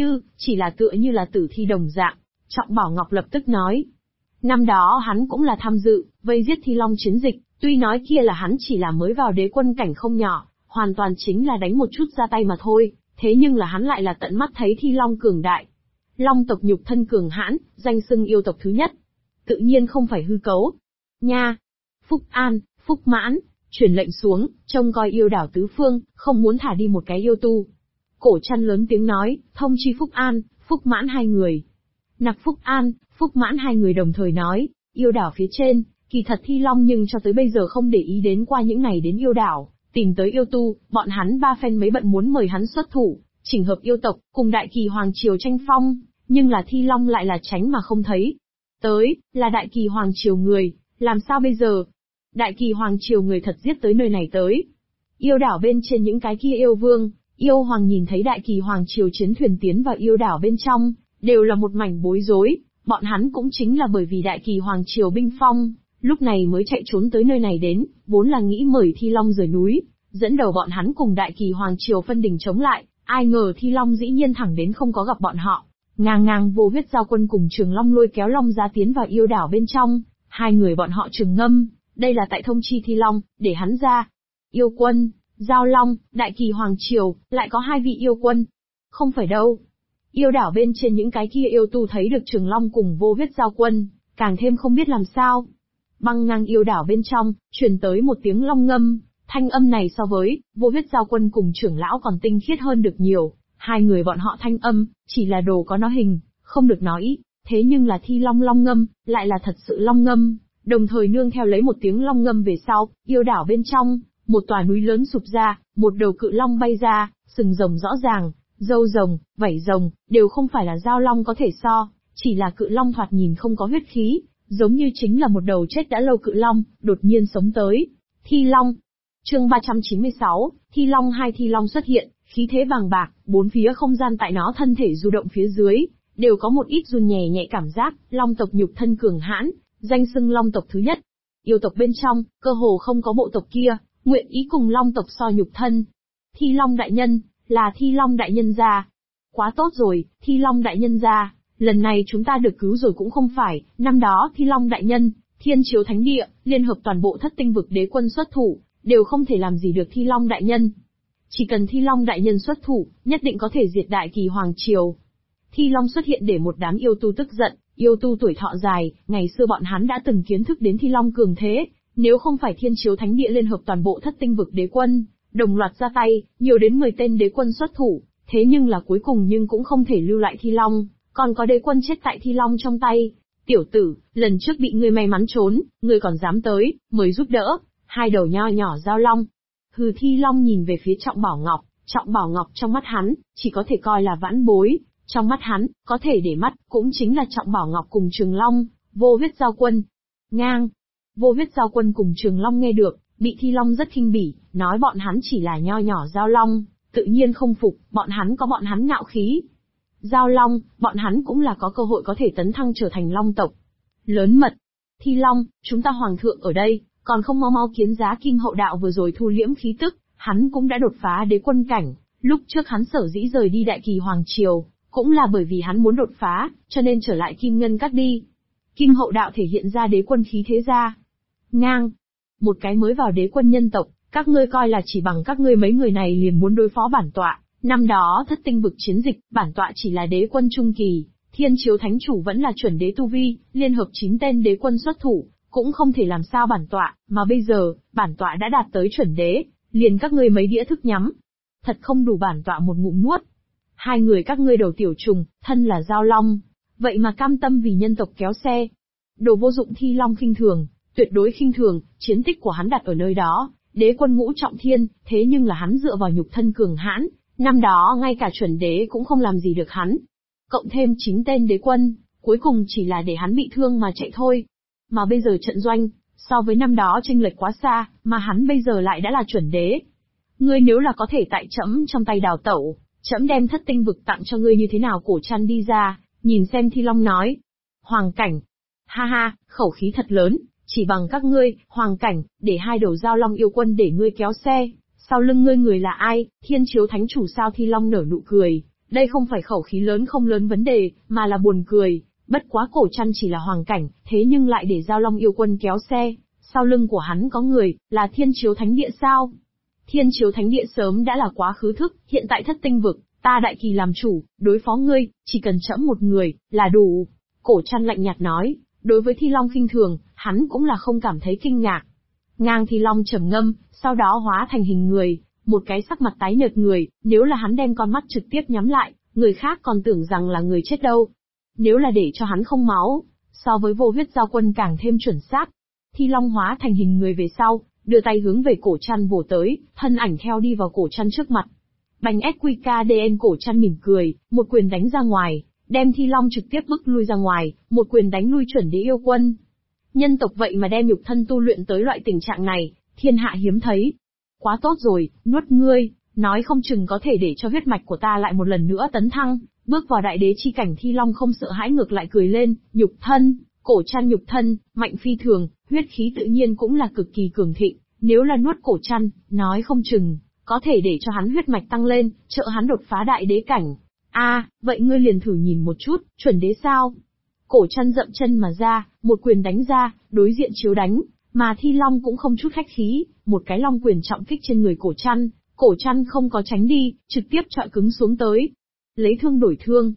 là tựa như là tử thi đồng dạng. Trọng Bảo Ngọc lập tức nói. Năm đó hắn cũng là tham dự, vây giết Thi Long chiến dịch, tuy nói kia là hắn chỉ là mới vào đế quân cảnh không nhỏ, hoàn toàn chính là đánh một chút ra tay mà thôi, thế nhưng là hắn lại là tận mắt thấy Thi Long cường đại. Long tộc nhục thân cường hãn, danh xưng yêu tộc thứ nhất. Tự nhiên không phải hư cấu. Nha! Phúc An, Phúc Mãn, truyền lệnh xuống, trông coi yêu đảo tứ phương, không muốn thả đi một cái yêu tu. Cổ Trăn lớn tiếng nói, thông chi Phúc An, Phúc Mãn hai người. Nặc Phúc An, Phúc Mãn hai người đồng thời nói, yêu đảo phía trên, kỳ thật Thi Long nhưng cho tới bây giờ không để ý đến qua những ngày đến yêu đảo, tìm tới yêu tu, bọn hắn ba phen mấy bận muốn mời hắn xuất thủ, chỉnh hợp yêu tộc, cùng Đại Kỳ Hoàng Triều tranh phong, nhưng là Thi Long lại là tránh mà không thấy. Tới, là Đại Kỳ Hoàng Triều người, làm sao bây giờ? Đại Kỳ Hoàng Triều người thật giết tới nơi này tới. Yêu đảo bên trên những cái kia yêu vương, yêu hoàng nhìn thấy Đại Kỳ Hoàng Triều chiến thuyền tiến vào yêu đảo bên trong, đều là một mảnh bối rối, bọn hắn cũng chính là bởi vì Đại Kỳ Hoàng Triều binh phong, lúc này mới chạy trốn tới nơi này đến, vốn là nghĩ mời Thi Long rời núi, dẫn đầu bọn hắn cùng Đại Kỳ Hoàng Triều phân đỉnh chống lại, ai ngờ Thi Long dĩ nhiên thẳng đến không có gặp bọn họ. Ngang vô huyết giao quân cùng Trường Long lôi kéo Long Giá tiến vào yêu đảo bên trong, hai người bọn họ Trường Ngâm, đây là tại thông chi Thi Long, để hắn ra. Yêu quân, Giao Long, Đại Kỳ Hoàng Triều, lại có hai vị yêu quân. Không phải đâu. Yêu đảo bên trên những cái kia yêu tu thấy được Trường Long cùng vô huyết giao quân, càng thêm không biết làm sao. Băng ngang yêu đảo bên trong, truyền tới một tiếng long ngâm, thanh âm này so với vô huyết giao quân cùng trưởng lão còn tinh khiết hơn được nhiều. Hai người bọn họ thanh âm, chỉ là đồ có nó hình, không được nói, thế nhưng là Thi Long long ngâm, lại là thật sự long ngâm, đồng thời nương theo lấy một tiếng long ngâm về sau, yêu đảo bên trong, một tòa núi lớn sụp ra, một đầu cự long bay ra, sừng rồng rõ ràng, râu rồng, vảy rồng, đều không phải là giao long có thể so, chỉ là cự long thoạt nhìn không có huyết khí, giống như chính là một đầu chết đã lâu cự long, đột nhiên sống tới. Thi Long. Chương 396, Thi Long hai Thi Long xuất hiện, khí thế bàng bạc, bốn phía không gian tại nó thân thể du động phía dưới, đều có một ít run nhẹ nhẹ cảm giác, long tộc nhục thân cường hãn, danh xưng long tộc thứ nhất. Yêu tộc bên trong, cơ hồ không có bộ tộc kia, nguyện ý cùng long tộc so nhục thân. Thi Long đại nhân, là Thi Long đại nhân gia. Quá tốt rồi, Thi Long đại nhân gia, lần này chúng ta được cứu rồi cũng không phải, năm đó Thi Long đại nhân, Thiên Chiếu Thánh Địa, liên hợp toàn bộ Thất Tinh vực đế quân xuất thủ, đều không thể làm gì được Thi Long đại nhân. Chỉ cần Thi Long đại nhân xuất thủ, nhất định có thể diệt Đại Kỳ Hoàng Triều. Thi Long xuất hiện để một đám yêu tu tức giận, yêu tu tuổi thọ dài, ngày xưa bọn hắn đã từng kiến thức đến Thi Long cường thế, nếu không phải Thiên Chiếu Thánh Địa liên hợp toàn bộ Thất Tinh vực đế quân, đồng loạt ra tay, nhiều đến 10 tên đế quân xuất thủ, thế nhưng là cuối cùng nhưng cũng không thể lưu lại Thi Long, còn có đế quân chết tại Thi Long trong tay. Tiểu tử, lần trước bị ngươi may mắn trốn, ngươi còn dám tới, mời giúp đỡ, hai đầu nho nhỏ giao long. Hừ. Thi Long nhìn về phía Trọng Bảo Ngọc trong mắt hắn, chỉ có thể coi là vãn bối, trong mắt hắn, có thể để mắt, cũng chính là Trọng Bảo Ngọc cùng Trường Long, vô huyết giao quân. Ngang! Vô huyết giao quân cùng Trường Long nghe được, bị Thi Long rất khinh bỉ, nói bọn hắn chỉ là nho nhỏ giao long, tự nhiên không phục, bọn hắn có bọn hắn ngạo khí. Giao long, bọn hắn cũng là có cơ hội có thể tấn thăng trở thành long tộc. Lớn mật! Thi Long, chúng ta hoàng thượng ở đây, còn không mau mau kiến giá Kim Hậu Đạo vừa rồi thu liễm khí tức, hắn cũng đã đột phá đế quân cảnh, lúc trước hắn sở dĩ rời đi Đại Kỳ Hoàng Triều, cũng là bởi vì hắn muốn đột phá, cho nên trở lại Kim Ngân Các đi. Kim Hậu Đạo thể hiện ra đế quân khí thế ra. Ngang! Một cái mới vào đế quân nhân tộc, các ngươi coi là chỉ bằng các ngươi mấy người này liền muốn đối phó bản tọa, năm đó Thất Tinh vực chiến dịch, bản tọa chỉ là đế quân trung kỳ, Thiên Chiếu Thánh Chủ vẫn là chuẩn đế tu vi, liên hợp 9 tên đế quân xuất thủ, cũng không thể làm sao bản tọa, mà bây giờ, bản tọa đã đạt tới chuẩn đế, liền các ngươi mấy đĩa thức nhắm. Thật không đủ bản tọa một ngụm nuốt. Hai người các ngươi đầu tiểu trùng, thân là giao long, vậy mà cam tâm vì nhân tộc kéo xe. Đồ vô dụng. Thi Long khinh thường, tuyệt đối khinh thường, chiến tích của hắn đặt ở nơi đó, đế quân ngũ trọng thiên, thế nhưng là hắn dựa vào nhục thân cường hãn, Năm đó ngay cả chuẩn đế cũng không làm gì được hắn. Cộng thêm 9 tên đế quân, cuối cùng chỉ là để hắn bị thương mà chạy thôi. Mà bây giờ trận doanh, so với năm đó chênh lệch quá xa, mà hắn bây giờ lại đã là chuẩn đế. Ngươi nếu là có thể tại trẫm trong tay đào tẩu, trẫm đem thất tinh vực tặng cho ngươi như thế nào? Cổ Trăn đi ra, nhìn xem Thi Long nói. Hoàng cảnh. Ha ha, khẩu khí thật lớn, chỉ bằng các ngươi, hoàng cảnh, để 2 đầu giao long yêu quân để ngươi kéo xe. Sau lưng ngươi người là ai? Thiên Chiếu Thánh Chủ sao? Thi Long nở nụ cười. Đây không phải khẩu khí lớn không lớn vấn đề, mà là buồn cười. Bất quá Cổ Trăn chỉ là hoàng cảnh, thế nhưng lại để giao long yêu quân kéo xe. Sau lưng của hắn có người, là Thiên Chiếu Thánh Địa sao? Thiên Chiếu Thánh Địa sớm đã là quá khứ thức, hiện tại thất tinh vực, ta Đại Kỳ làm chủ, đối phó ngươi, chỉ cần trẫm một người, là đủ. Cổ Trăn lạnh nhạt nói, đối với Thi Long khinh thường, hắn cũng là không cảm thấy kinh ngạc. Ngang Thi Long trầm ngâm, sau đó hóa thành hình người, một cái sắc mặt tái nhợt người, nếu là hắn đem con mắt trực tiếp nhắm lại, người khác còn tưởng rằng là người chết đâu. Nếu là để cho hắn không máu, so với Vô Huyết Giao Quân càng thêm chuẩn xác. Thi Long hóa thành hình người về sau, đưa tay hướng về Cổ Trăn vồ tới, thân ảnh theo đi vào Cổ Trăn trước mặt. Bành SQKDN. Cổ Trăn mỉm cười, một quyền đánh ra ngoài, đem Thi Long trực tiếp bức lui ra ngoài, một quyền đánh lui chuẩn đế yêu quân. Nhân tộc vậy mà đem nhục thân tu luyện tới loại tình trạng này, thiên hạ hiếm thấy. Quá tốt rồi, nuốt ngươi, nói không chừng có thể để cho huyết mạch của ta lại một lần nữa tấn thăng, bước vào đại đế chi cảnh. Thi Long không sợ hãi, ngược lại cười lên, nhục thân. Cổ Trăn nhục thân, mạnh phi thường, huyết khí tự nhiên cũng là cực kỳ cường thịnh, nếu là nuốt Cổ Trăn, nói không chừng, có thể để cho hắn huyết mạch tăng lên, trợ hắn đột phá đại đế cảnh. Vậy ngươi liền thử nhìn một chút, chuẩn đế sao? Cổ Trăn dậm chân mà ra, một quyền đánh ra, đối diện chiếu đánh, mà Thi Long cũng không chút khách khí, một cái long quyền trọng kích trên người Cổ Trăn không có tránh đi, trực tiếp chọi cứng xuống tới. Lấy thương đổi thương.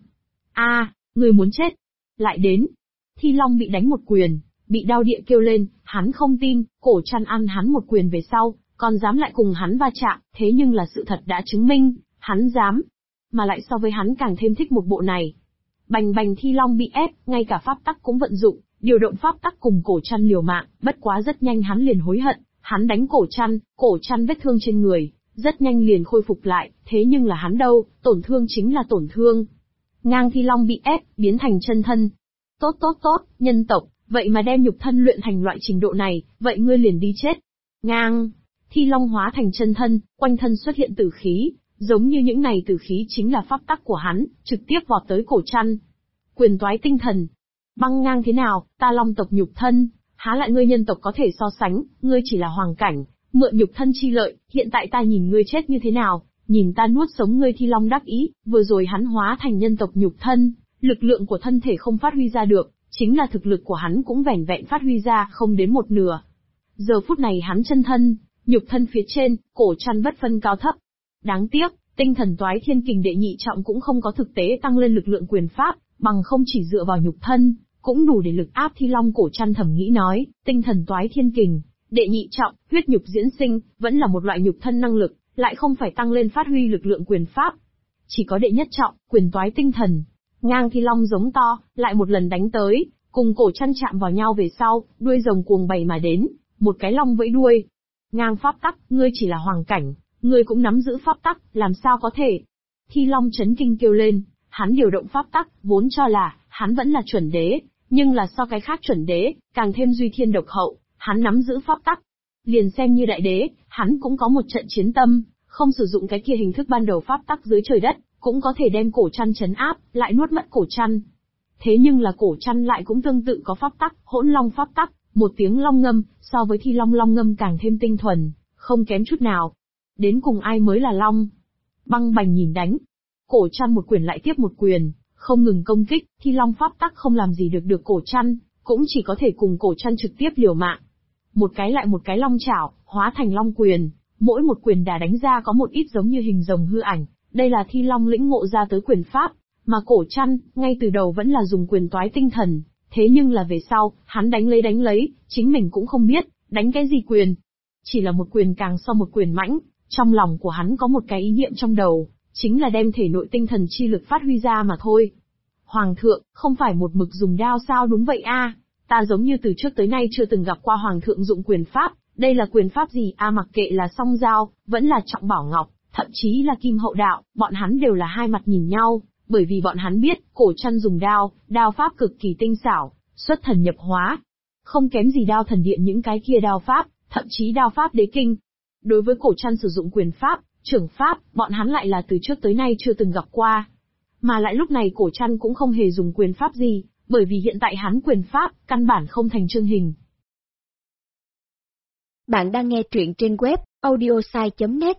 Ngươi muốn chết. Lại đến. Thi Long bị đánh một quyền, bị đau địa kêu lên, hắn không tin, Cổ Trăn ăn hắn một quyền về sau, còn dám lại cùng hắn va chạm, thế nhưng là sự thật đã chứng minh, hắn dám. Mà lại so với hắn càng thêm thích một bộ này. Bành bành. Thi Long bị ép, ngay cả pháp tắc cũng vận dụng, điều động pháp tắc cùng Cổ Trăn liều mạng, bất quá rất nhanh hắn liền hối hận, hắn đánh Cổ Trăn vết thương trên người, rất nhanh liền khôi phục lại, thế nhưng là hắn đâu, tổn thương chính là tổn thương. Ngang. Thi Long bị ép, biến thành chân thân. Tốt, nhân tộc, vậy mà đem nhục thân luyện thành loại trình độ này, vậy ngươi liền đi chết. Ngang. Thi Long hóa thành chân thân, quanh thân xuất hiện tử khí, giống như những này tử khí chính là pháp tắc của hắn, trực tiếp vọt tới Cổ Trăn. Quyền toái tinh thần. Băng ngang. Thế nào, ta Long tộc nhục thân, há lại ngươi nhân tộc có thể so sánh, ngươi chỉ là hoàng cảnh, mượn nhục thân chi lợi, hiện tại ta nhìn ngươi chết như thế nào, nhìn ta nuốt sống ngươi. Thi Long đắc ý, vừa rồi hắn hóa thành nhân tộc nhục thân, lực lượng của thân thể không phát huy ra được, chính là thực lực của hắn cũng vẻn vẹn phát huy ra không đến một nửa. Giờ phút này hắn chân thân, nhục thân phía trên, Cổ Trăn bất phân cao thấp. Đáng tiếc, tinh thần toái thiên kình đệ nhị trọng cũng không có thực tế tăng lên lực lượng quyền pháp, bằng không chỉ dựa vào nhục thân, cũng đủ để lực áp Thi Long. Cổ Trăn thầm nghĩ nói, tinh thần toái thiên kình, đệ nhị trọng, huyết nhục diễn sinh, vẫn là một loại nhục thân năng lực, lại không phải tăng lên phát huy lực lượng quyền pháp. Chỉ có đệ nhất trọng, quyền toái tinh thần. Ngang. Thi Long giống to, lại một lần đánh tới, cùng Cổ Trăn chạm vào nhau về sau, đuôi rồng cuồng bày mà đến, một cái long vẫy đuôi. Ngang. Pháp tắc, ngươi chỉ là hoàng cảnh, ngươi cũng nắm giữ pháp tắc, làm sao có thể? Thi Long chấn kinh kêu lên, hắn điều động pháp tắc, vốn cho là, hắn vẫn là chuẩn đế, nhưng là so cái khác chuẩn đế, càng thêm duy thiên độc hậu, hắn nắm giữ pháp tắc. Liền xem như đại đế, hắn cũng có một trận chiến tâm, không sử dụng cái kia hình thức ban đầu pháp tắc dưới trời đất, cũng có thể đem Cổ Trăn trấn áp, lại nuốt mất Cổ Trăn. Thế nhưng là Cổ Trăn lại cũng tương tự có pháp tắc, hỗn long pháp tắc, một tiếng long ngâm, so với Thi Long long ngâm càng thêm tinh thuần, không kém chút nào. Đến cùng ai mới là long? Băng bành nhìn đánh. Cổ Trăn một quyền lại tiếp một quyền, không ngừng công kích, Thi Long pháp tắc không làm gì được Cổ Trăn, cũng chỉ có thể cùng Cổ Trăn trực tiếp liều mạng. Một cái lại một cái long chảo, hóa thành long quyền, mỗi một quyền đả đánh ra có một ít giống như hình rồng hư ảnh, đây là Thi Long lĩnh ngộ ra tới quyền pháp, mà Cổ Trăn, ngay từ đầu vẫn là dùng quyền toái tinh thần, thế nhưng là về sau, hắn đánh lấy, chính mình cũng không biết, đánh cái gì quyền. Chỉ là một quyền càng so một quyền mãnh, trong lòng của hắn có một cái ý niệm trong đầu, chính là đem thể nội tinh thần chi lực phát huy ra mà thôi. Hoàng thượng, không phải một mực dùng đao sao? Đúng vậy a, ta giống như từ trước tới nay chưa từng gặp qua hoàng thượng dụng quyền pháp, đây là quyền pháp gì a? Mặc kệ là song dao, vẫn là trọng bảo ngọc, thậm chí là Kim Hậu Đạo, bọn hắn đều là hai mặt nhìn nhau, bởi vì bọn hắn biết, Cổ Trăn dùng đao pháp cực kỳ tinh xảo, xuất thần nhập hóa. Không kém gì đao thần điện những cái kia đao pháp, thậm chí đao pháp đế kinh. Đối với Cổ Trăn sử dụng quyền pháp, trưởng pháp, bọn hắn lại là từ trước tới nay chưa từng gặp qua. Mà lại lúc này Cổ Trăn cũng không hề dùng quyền pháp gì, bởi vì hiện tại hắn quyền pháp, căn bản không thành chương hình. Bạn đang nghe truyện trên web audiosai.net.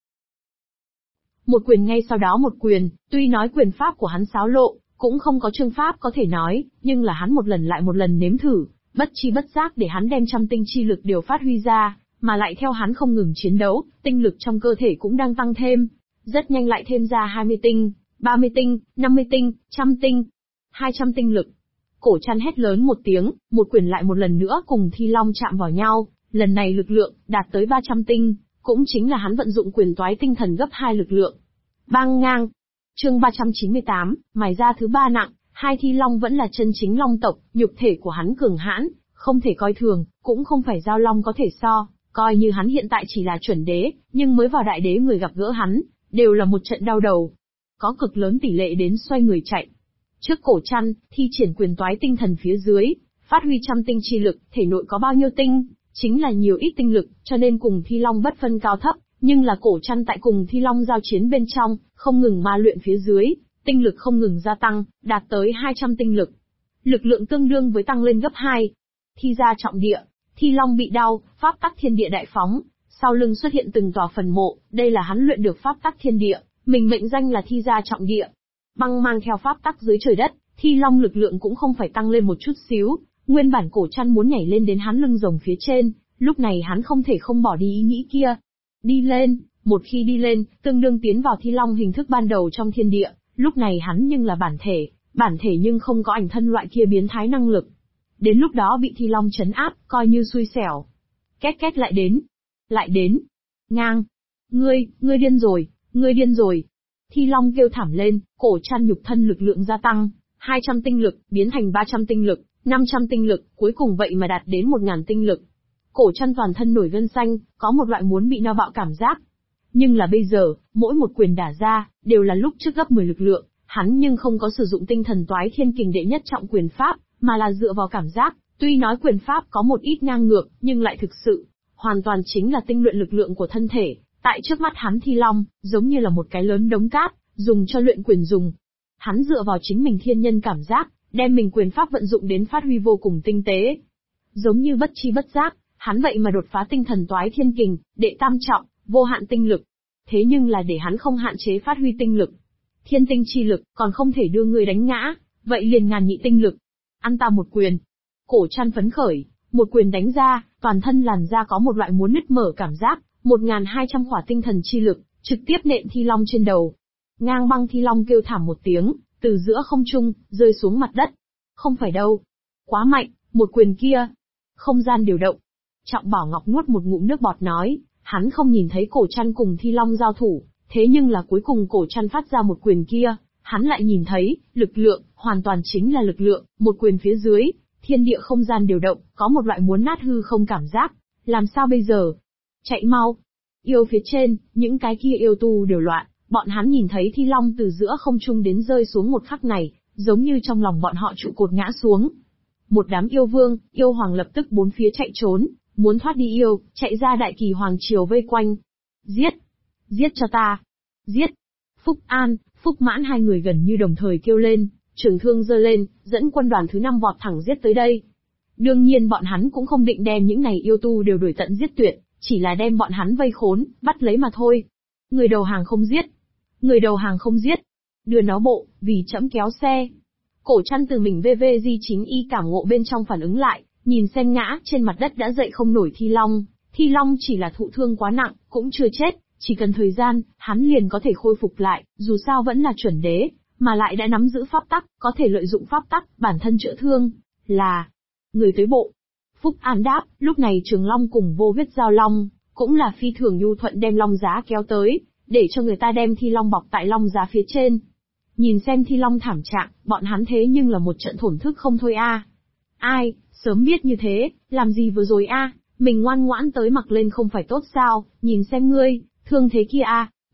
Một quyền ngay sau đó một quyền, tuy nói quyền pháp của hắn xáo lộ, cũng không có chương pháp có thể nói, nhưng là hắn một lần lại một lần nếm thử, bất chi bất giác để hắn đem trăm tinh chi lực đều phát huy ra, mà lại theo hắn không ngừng chiến đấu, tinh lực trong cơ thể cũng đang tăng thêm, rất nhanh lại thêm ra 20 tinh, 30 tinh, 50 tinh, 100 tinh, 200 tinh lực. Cổ Trăn hét lớn một tiếng, một quyền lại một lần nữa cùng Thi Long chạm vào nhau, lần này lực lượng đạt tới 300 tinh, cũng chính là hắn vận dụng quyền toái tinh thần gấp 2 lực lượng. Bang ngang. Chương 398, mài ra thứ ba nặng, hai Thi Long vẫn là chân chính long tộc, nhục thể của hắn cường hãn, không thể coi thường, cũng không phải giao long có thể so, coi như hắn hiện tại chỉ là chuẩn đế, nhưng mới vào đại đế người gặp gỡ hắn, đều là một trận đau đầu. Có cực lớn tỷ lệ đến xoay người chạy. Trước Cổ Trăn, thi triển quyền toái tinh thần phía dưới, phát huy trăm tinh chi lực, thể nội có bao nhiêu tinh, chính là nhiều ít tinh lực, cho nên cùng Thi Long bất phân cao thấp, nhưng là Cổ Trăn tại cùng Thi Long giao chiến bên trong, không ngừng ma luyện phía dưới, tinh lực không ngừng gia tăng, đạt tới 200 tinh lực. Lực lượng tương đương với tăng lên gấp 2. Thi ra trọng địa, Thi Long bị đau, pháp tắc thiên địa đại phóng, sau lưng xuất hiện từng tòa phần mộ, đây là hắn luyện được pháp tắc thiên địa, mình mệnh danh là Thi ra trọng địa. Băng mang theo pháp tắc dưới trời đất, Thi Long lực lượng cũng không phải tăng lên một chút xíu, nguyên bản Cổ Trăn muốn nhảy lên đến hắn lưng rồng phía trên, lúc này hắn không thể không bỏ đi ý nghĩ kia. Đi lên, một khi đi lên, tương đương tiến vào Thi Long hình thức ban đầu trong thiên địa, lúc này hắn nhưng là bản thể nhưng không có ảnh thân loại kia biến thái năng lực. Đến lúc đó bị Thi Long trấn áp, coi như xui xẻo. Két két lại đến. Ngang. Ngươi điên rồi. Thi Long kêu thảm lên, Cổ Trăn nhục thân lực lượng gia tăng, 200 tinh lực, biến thành 300 tinh lực, 500 tinh lực, cuối cùng vậy mà đạt đến 1000 tinh lực. Cổ Trăn toàn thân nổi gân xanh, có một loại muốn bị no bạo cảm giác. Nhưng là bây giờ, mỗi một quyền đả ra, đều là lúc trước gấp 10 lực lượng, hắn nhưng không có sử dụng tinh thần toái thiên kình đệ nhất trọng quyền pháp, mà là dựa vào cảm giác, tuy nói quyền pháp có một ít ngang ngược, nhưng lại thực sự, hoàn toàn chính là tinh luyện lực lượng của thân thể, tại trước mắt hắn Thi Long, giống như là một cái lớn đống cát, dùng cho luyện quyền dùng. Hắn dựa vào chính mình thiên nhân cảm giác, đem mình quyền pháp vận dụng đến phát huy vô cùng tinh tế. Giống như bất chi bất giác, hắn vậy mà đột phá tinh thần toái thiên kình, đệ tam trọng, vô hạn tinh lực. Thế nhưng là để hắn không hạn chế phát huy tinh lực. Thiên tinh chi lực, còn không thể đưa người đánh ngã, vậy liền ngàn nhị tinh lực. Ăn ta một quyền. Cổ Trăn phấn khởi, một quyền đánh ra, toàn thân làn da có một loại muốn nứt mở cảm giác, 1200 khỏa tinh thần chi lực, trực tiếp nện Thi Long trên đầu. Ngang băng Thi Long kêu thảm một tiếng, từ giữa không trung, rơi xuống mặt đất. Không phải đâu. Quá mạnh, một quyền kia. Không gian điều động. Trọng Bảo Ngọc nuốt một ngụm nước bọt nói, hắn không nhìn thấy Cổ Trăn cùng Thi Long giao thủ, thế nhưng là cuối cùng Cổ Trăn phát ra một quyền kia, hắn lại nhìn thấy, lực lượng, hoàn toàn chính là lực lượng, một quyền phía dưới, thiên địa không gian điều động, có một loại muốn nát hư không cảm giác. Làm sao bây giờ? Chạy mau. Yêu phía trên, những cái kia yêu tu đều loạn, bọn hắn nhìn thấy Thi Long từ giữa không trung đến rơi xuống một khắc này, giống như trong lòng bọn họ trụ cột ngã xuống. Một đám yêu vương, yêu hoàng lập tức bốn phía chạy trốn, muốn thoát đi yêu, chạy ra Đại Kỳ Hoàng Triều vây quanh. Giết! Giết cho ta! Giết! Phúc An, Phúc Mãn hai người gần như đồng thời kêu lên, trường thương giơ lên, dẫn quân đoàn thứ 5 vọt thẳng giết tới đây. Đương nhiên bọn hắn cũng không định đem những này yêu tu đều đuổi tận giết tuyệt, chỉ là đem bọn hắn vây khốn, bắt lấy mà thôi. Người đầu hàng không giết! Người đầu hàng không giết! Đưa nó bộ, vì trẫm kéo xe. Cổ Trăn từ mình VVG chính y cảm ngộ bên trong phản ứng lại, nhìn xem ngã trên mặt đất đã dậy không nổi Thi Long. Thi Long chỉ là thụ thương quá nặng, cũng chưa chết, chỉ cần thời gian, hắn liền có thể khôi phục lại, dù sao vẫn là chuẩn đế, mà lại đã nắm giữ pháp tắc, có thể lợi dụng pháp tắc, bản thân chữa thương. Là người tới bộ. Phúc An đáp, lúc này Trường Long cùng Vô Huyết Giao Long, cũng là phi thường nhu thuận đem Long Giá kéo tới, để cho người ta đem Thi Long bọc tại Long Giá phía trên. Nhìn xem Thi Long thảm trạng, bọn hắn thế nhưng là một trận thổn thức không thôi a. Ai, sớm biết như thế, làm gì vừa rồi a, mình ngoan ngoãn tới mặc lên không phải tốt sao, nhìn xem ngươi, thương thế kia a,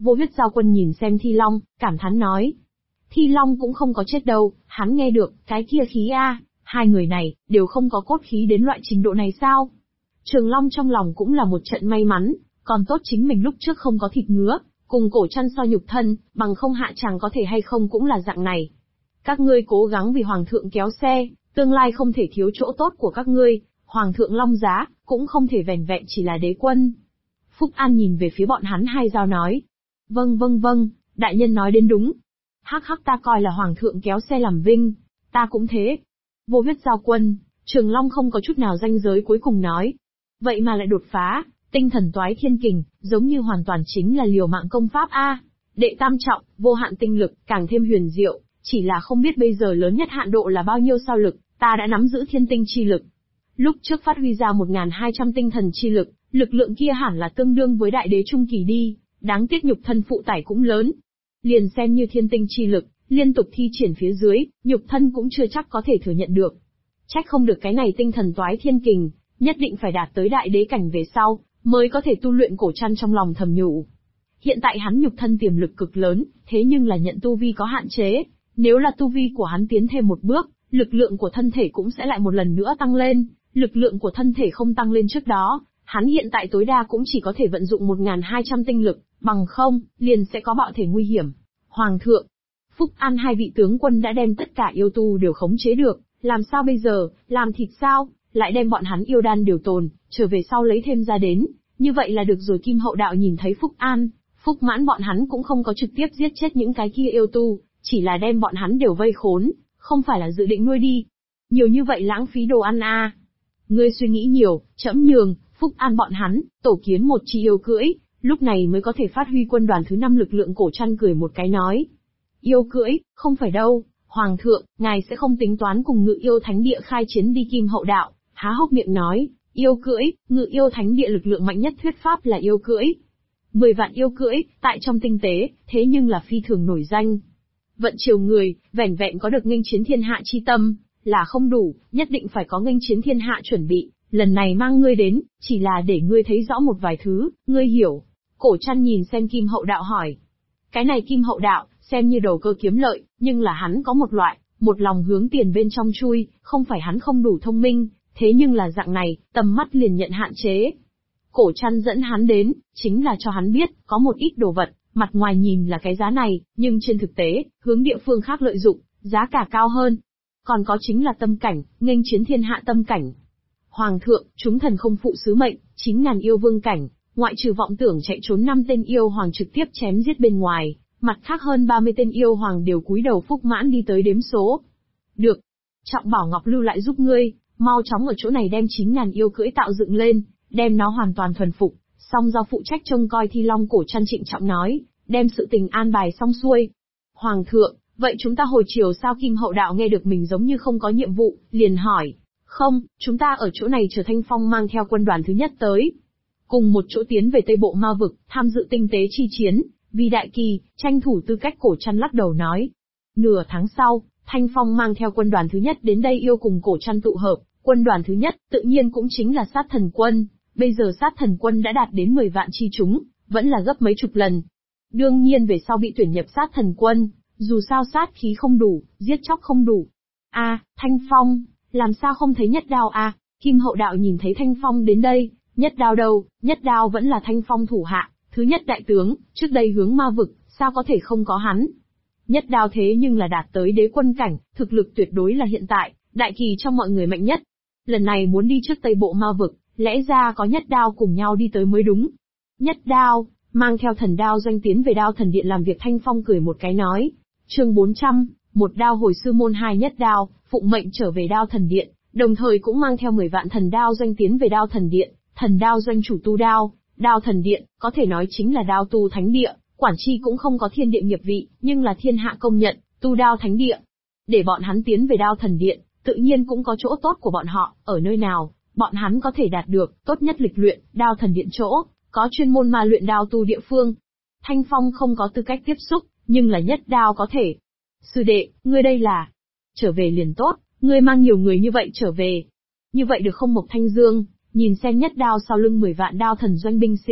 Vô Huyết Giao Quân nhìn xem Thi Long, cảm thán nói. Thi Long cũng không có chết đâu, hắn nghe được, cái kia khí a, hai người này, đều không có cốt khí đến loại trình độ này sao? Trường Long trong lòng cũng là một trận may mắn, còn tốt chính mình lúc trước không có thịt ngứa, cùng Cổ Trăn so nhục thân, bằng không hạ chàng có thể hay không cũng là dạng này. Các ngươi cố gắng vì Hoàng thượng kéo xe, tương lai không thể thiếu chỗ tốt của các ngươi, Hoàng thượng long giá, cũng không thể vẻn vẹn chỉ là đế quân. Phúc An nhìn về phía bọn hắn hai dao nói. Vâng, đại nhân nói đến đúng. Hắc ta coi là Hoàng thượng kéo xe làm vinh, ta cũng thế. Vô Huyết Giao Quân, Trường Long không có chút nào ranh giới cuối cùng nói. Vậy mà lại đột phá, tinh thần toái thiên kình, giống như hoàn toàn chính là liều mạng công pháp a. Đệ tam trọng, vô hạn tinh lực, càng thêm huyền diệu, chỉ là không biết bây giờ lớn nhất hạn độ là bao nhiêu sao lực, ta đã nắm giữ thiên tinh chi lực. Lúc trước phát huy ra 1200 tinh thần chi lực, lực lượng kia hẳn là tương đương với đại đế trung kỳ đi, đáng tiếc nhục thân phụ tải cũng lớn. Liền xem như thiên tinh chi lực, liên tục thi triển phía dưới, nhục thân cũng chưa chắc có thể thừa nhận được. Trách không được cái này tinh thần toái thiên kình, nhất định phải đạt tới đại đế cảnh về sau, mới có thể tu luyện. Cổ Trăn trong lòng thầm nhủ. Hiện tại hắn nhục thân tiềm lực cực lớn, thế nhưng là nhận tu vi có hạn chế, nếu là tu vi của hắn tiến thêm một bước, lực lượng của thân thể cũng sẽ lại một lần nữa tăng lên, lực lượng của thân thể không tăng lên trước đó, hắn hiện tại tối đa cũng chỉ có thể vận dụng 1200 tinh lực, bằng không, liền sẽ có bạo thể nguy hiểm. Hoàng thượng, Phúc An hai vị tướng quân đã đem tất cả yêu tu đều khống chế được, làm sao bây giờ, làm thịt sao, lại đem bọn hắn yêu đan điều tồn, trở về sau lấy thêm ra đến, như vậy là được rồi. Kim Hậu Đạo nhìn thấy Phúc An, Phúc Mãn bọn hắn cũng không có trực tiếp giết chết những cái kia yêu tu, chỉ là đem bọn hắn đều vây khốn, không phải là dự định nuôi đi. Nhiều như vậy lãng phí đồ ăn a. Ngươi suy nghĩ nhiều, trẫm nhường, Phúc An bọn hắn, tổ kiến một chi yêu cưỡi, lúc này mới có thể phát huy quân đoàn thứ 5 lực lượng. Cổ Trăn cười một cái nói. Yêu cưỡi, không phải đâu, Hoàng thượng, ngài sẽ không tính toán cùng Ngự Yêu Thánh Địa khai chiến đi. Kim Hậu Đạo há hốc miệng nói, yêu cưỡi, Ngự Yêu Thánh Địa lực lượng mạnh nhất thuyết pháp là yêu cưỡi. 10 vạn yêu cưỡi, tại trong tinh tế, thế nhưng là phi thường nổi danh. Vận chiều người, vẻn vẹn có được nghênh chiến thiên hạ chi tâm, là không đủ, nhất định phải có nghênh chiến thiên hạ chuẩn bị. Lần này mang ngươi đến, chỉ là để ngươi thấy rõ một vài thứ, ngươi hiểu. Cổ Trăn nhìn xem Kim Hậu Đạo hỏi. Cái này Kim Hậu Đạo, xem như đầu cơ kiếm lợi, nhưng là hắn có một lòng hướng tiền bên trong chui, không phải hắn không đủ thông minh, thế nhưng là dạng này, tầm mắt liền nhận hạn chế. Cổ Trăn dẫn hắn đến, chính là cho hắn biết, có một ít đồ vật, mặt ngoài nhìn là cái giá này, nhưng trên thực tế, hướng địa phương khác lợi dụng, giá cả cao hơn. Còn có chính là tâm cảnh, nghênh chiến thiên hạ tâm cảnh. Hoàng thượng, chúng thần không phụ sứ mệnh, 9.000 yêu vương cảnh, ngoại trừ vọng tưởng chạy trốn 5 tên yêu hoàng trực tiếp chém giết bên ngoài, mặt khác hơn 30 tên yêu hoàng đều cúi đầu. Phúc Mãn đi tới đếm số. Được. Trọng Bảo Ngọc lưu lại giúp ngươi, mau chóng ở chỗ này đem 9.000 yêu cưỡi tạo dựng lên, đem nó hoàn toàn thuần phục, xong do phụ trách trông coi Thi Long. Cổ Trăn trịnh trọng nói, đem sự tình an bài xong xuôi. Hoàng thượng, vậy chúng ta hồi chiều sao? Kim Hậu Đạo nghe được mình giống như không có nhiệm vụ, liền hỏi. Không, chúng ta ở chỗ này chờ Thanh Phong mang theo quân đoàn thứ nhất tới. Cùng một chỗ tiến về Tây Bộ Ma Vực, tham dự tinh tế chi chiến, vì đại kỳ, tranh thủ tư cách. Cổ Trăn lắc đầu nói. Nửa tháng sau, Thanh Phong mang theo quân đoàn thứ nhất đến đây yêu cùng Cổ Trăn tụ hợp, quân đoàn thứ nhất, tự nhiên cũng chính là Sát Thần Quân. Bây giờ Sát Thần Quân đã đạt đến 10 vạn chi chúng, vẫn là gấp mấy chục lần. Đương nhiên về sau bị tuyển nhập Sát Thần Quân, dù sao sát khí không đủ, giết chóc không đủ. Thanh Phong, làm sao không thấy Nhất Đao a? Kim Hậu Đạo nhìn thấy Thanh Phong đến đây, Nhất Đao đâu? Nhất Đao vẫn là Thanh Phong thủ hạ, thứ nhất đại tướng, trước đây hướng Ma Vực, sao có thể không có hắn? Nhất Đao thế nhưng là đạt tới đế quân cảnh, thực lực tuyệt đối là hiện tại, đại kỳ trong mọi người mạnh nhất. Lần này muốn đi trước Tây Bộ Ma Vực, lẽ ra có Nhất Đao cùng nhau đi tới mới đúng. Nhất Đao, mang theo Thần Đao Doanh tiến về Đao Thần Điện làm việc. Thanh Phong cười một cái nói. Chương 400, một đao hồi sư môn. Hai Nhất Đao, phụng mệnh trở về Đao Thần Điện, đồng thời cũng mang theo 10 vạn Thần Đao Doanh tiến về Đao Thần Điện. Thần Đao Doanh chủ tu đao, Đao Thần Điện, có thể nói chính là đao tu thánh địa, quản chi cũng không có thiên địa nghiệp vị, nhưng là thiên hạ công nhận, tu đao thánh địa. Để bọn hắn tiến về Đao Thần Điện, tự nhiên cũng có chỗ tốt của bọn họ, ở nơi nào, bọn hắn có thể đạt được, tốt nhất lịch luyện, Đao Thần Điện chỗ, có chuyên môn ma luyện đao tu địa phương. Thanh Phong không có tư cách tiếp xúc, nhưng là Nhất Đao có thể. Sư đệ, ngươi đây là... Trở về liền tốt, ngươi mang nhiều người như vậy trở về. Như vậy được không? Mộc Thanh Dương, nhìn xem Nhất Đao sau lưng 10 vạn Đao Thần Doanh binh sĩ,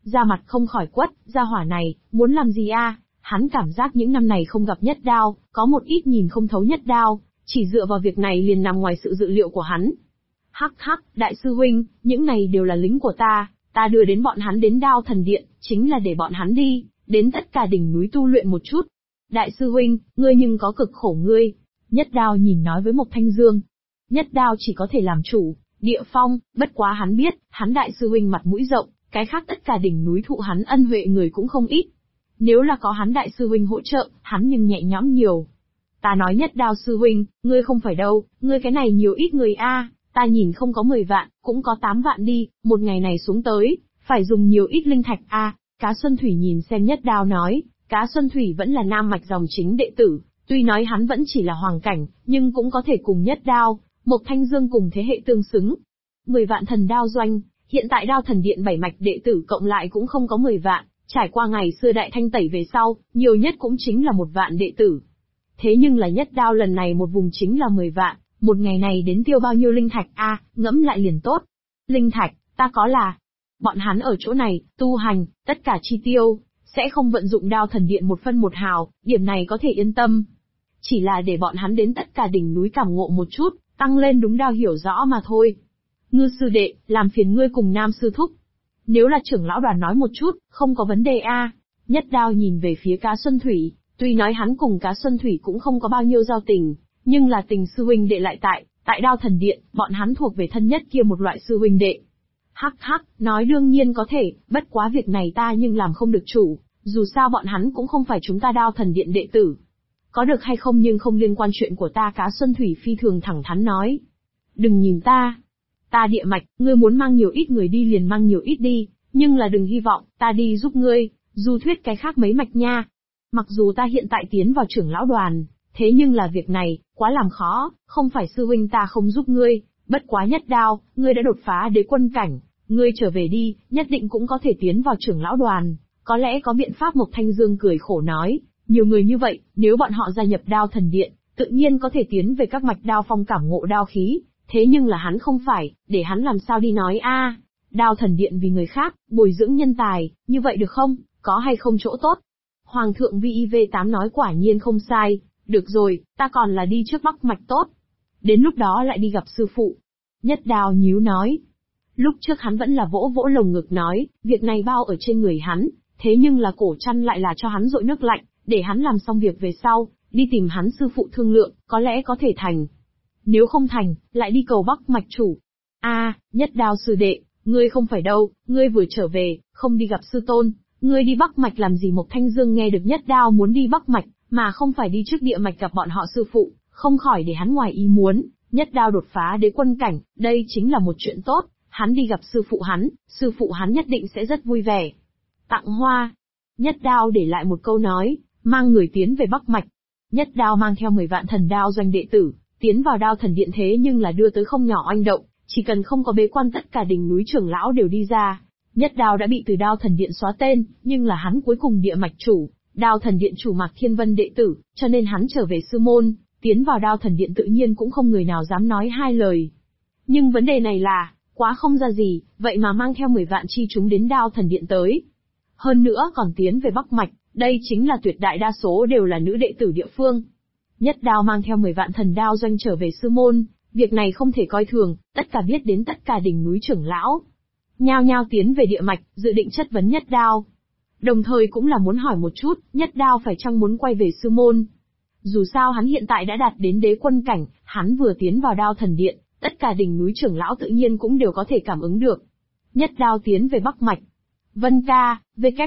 ra mặt không khỏi quất, gia hỏa này, muốn làm gì a? Hắn cảm giác những năm này không gặp Nhất Đao, có một ít nhìn không thấu Nhất Đao, chỉ dựa vào việc này liền nằm ngoài sự dự liệu của hắn. Hắc hắc, đại sư huynh, những này đều là lính của ta đưa đến bọn hắn đến Đao Thần Điện, chính là để bọn hắn đi, đến tất cả đỉnh núi tu luyện một chút. Đại sư huynh, ngươi nhưng có cực khổ ngươi. Nhất Đao nhìn nói với Mộc Thanh Dương. Nhất Đao chỉ có thể làm chủ, địa phong, bất quá hắn biết, hắn đại sư huynh mặt mũi rộng, cái khác tất cả đỉnh núi thụ hắn ân huệ người cũng không ít. Nếu là có hắn đại sư huynh hỗ trợ, hắn nhưng nhẹ nhõm nhiều. Ta nói Nhất Đao sư huynh, ngươi không phải đâu, ngươi cái này nhiều ít người a, ta nhìn không có 10 vạn, cũng có 8 vạn đi, một ngày này xuống tới, phải dùng nhiều ít linh thạch a. Cá Xuân Thủy nhìn xem Nhất Đao nói, Cá Xuân Thủy vẫn là nam mạch dòng chính đệ tử, tuy nói hắn vẫn chỉ là hoàng cảnh, nhưng cũng có thể cùng Nhất Đao, Mộc Thanh Dương cùng thế hệ tương xứng. 10 vạn thần đao doanh, hiện tại Đao Thần Điện 7 mạch đệ tử cộng lại cũng không có 10 vạn, trải qua ngày xưa đại thanh tẩy về sau, nhiều nhất cũng chính là 1 vạn đệ tử. Thế nhưng là Nhất Đao lần này một vùng chính là 10 vạn, một ngày này đến tiêu bao nhiêu linh thạch a, ngẫm lại liền tốt. Linh thạch, ta có là, bọn hắn ở chỗ này, tu hành, tất cả chi tiêu, sẽ không vận dụng Đao Thần Điện một phân một hào, điểm này có thể yên tâm. Chỉ là để bọn hắn đến tất cả đỉnh núi cảm ngộ một chút, tăng lên đúng đao hiểu rõ mà thôi. Ngư sư đệ, làm phiền ngươi cùng Nam sư thúc. Nếu là trưởng lão đoàn nói một chút, không có vấn đề a. Nhất Đao nhìn về phía Cá Xuân Thủy, tuy nói hắn cùng Cá Xuân Thủy cũng không có bao nhiêu giao tình, nhưng là tình sư huynh đệ lại tại Đao Thần Điện, bọn hắn thuộc về thân nhất kia một loại sư huynh đệ. Hắc hắc, nói đương nhiên có thể, bất quá việc này ta nhưng làm không được chủ, dù sao bọn hắn cũng không phải chúng ta Đao Thần Điện đệ tử. Có được hay không nhưng không liên quan chuyện của ta. Cá Xuân Thủy phi thường thẳng thắn nói. Đừng nhìn ta địa mạch, ngươi muốn mang nhiều ít người đi liền mang nhiều ít đi, nhưng là đừng hy vọng ta đi giúp ngươi, dù thuyết cái khác mấy mạch nha. Mặc dù ta hiện tại tiến vào trưởng lão đoàn, thế nhưng là việc này, quá làm khó, không phải sư huynh ta không giúp ngươi, bất quá Nhất Đao, ngươi đã đột phá đế quân cảnh, ngươi trở về đi, nhất định cũng có thể tiến vào trưởng lão đoàn, có lẽ có biện pháp. Mộc Thanh Dương cười khổ nói, nhiều người như vậy, nếu bọn họ gia nhập Đao Thần Điện, tự nhiên có thể tiến về các mạch đao phong cảm ngộ đao khí, thế nhưng là hắn không phải, để hắn làm sao đi nói a? Đao Thần Điện vì người khác, bồi dưỡng nhân tài, như vậy được không, có hay không chỗ tốt? Hoàng thượng VIV8 nói quả nhiên không sai, được rồi, ta còn là đi trước Bắc mạch tốt. Đến lúc đó lại đi gặp sư phụ. Nhất Đao nhíu nói. Lúc trước hắn vẫn là vỗ vỗ lồng ngực nói, việc này bao ở trên người hắn, thế nhưng là cổ chăn lại là cho hắn dội nước lạnh, để hắn làm xong việc về sau, đi tìm hắn sư phụ thương lượng, có lẽ có thể thành. Nếu không thành, lại đi cầu Bắc mạch chủ. Nhất Đao sư đệ, ngươi không phải đâu, ngươi vừa trở về, không đi gặp sư tôn, ngươi đi Bắc mạch làm gì? Mộc Thanh Dương nghe được Nhất Đao muốn đi Bắc mạch, mà không phải đi trước địa mạch gặp bọn họ sư phụ, không khỏi để hắn ngoài ý muốn. Nhất Đao đột phá đế quân cảnh, đây chính là một chuyện tốt, hắn đi gặp sư phụ hắn nhất định sẽ rất vui vẻ. Tặng hoa. Nhất Đao để lại một câu nói, mang người tiến về Bắc mạch. Nhất Đao mang theo 10 vạn thần đao doanh đệ tử, tiến vào Đao Thần Điện, thế nhưng là đưa tới không nhỏ oanh động, chỉ cần không có bế quan tất cả đỉnh núi trưởng lão đều đi ra. Nhất Đao đã bị từ Đao Thần Điện xóa tên, nhưng là hắn cuối cùng địa mạch chủ, Đao Thần Điện chủ Mạc Thiên Vân đệ tử, cho nên hắn trở về sư môn, tiến vào Đao Thần Điện tự nhiên cũng không người nào dám nói hai lời. Nhưng vấn đề này là, quá không ra gì, vậy mà mang theo 10 vạn chi chúng đến Đao Thần Điện tới. Hơn nữa còn tiến về Bắc mạch, đây chính là tuyệt đại đa số đều là nữ đệ tử địa phương. Nhất Đao mang theo 10 vạn thần đao doanh trở về sư môn, việc này không thể coi thường, tất cả biết đến tất cả đỉnh núi trưởng lão. Nhao nhao tiến về địa mạch, dự định chất vấn Nhất Đao. Đồng thời cũng là muốn hỏi một chút, Nhất Đao phải chăng muốn quay về sư môn. Dù sao hắn hiện tại đã đạt đến đế quân cảnh, hắn vừa tiến vào Đao Thần Điện, tất cả đỉnh núi trưởng lão tự nhiên cũng đều có thể cảm ứng được. Nhất Đao tiến về Bắc mạch. Vân ca,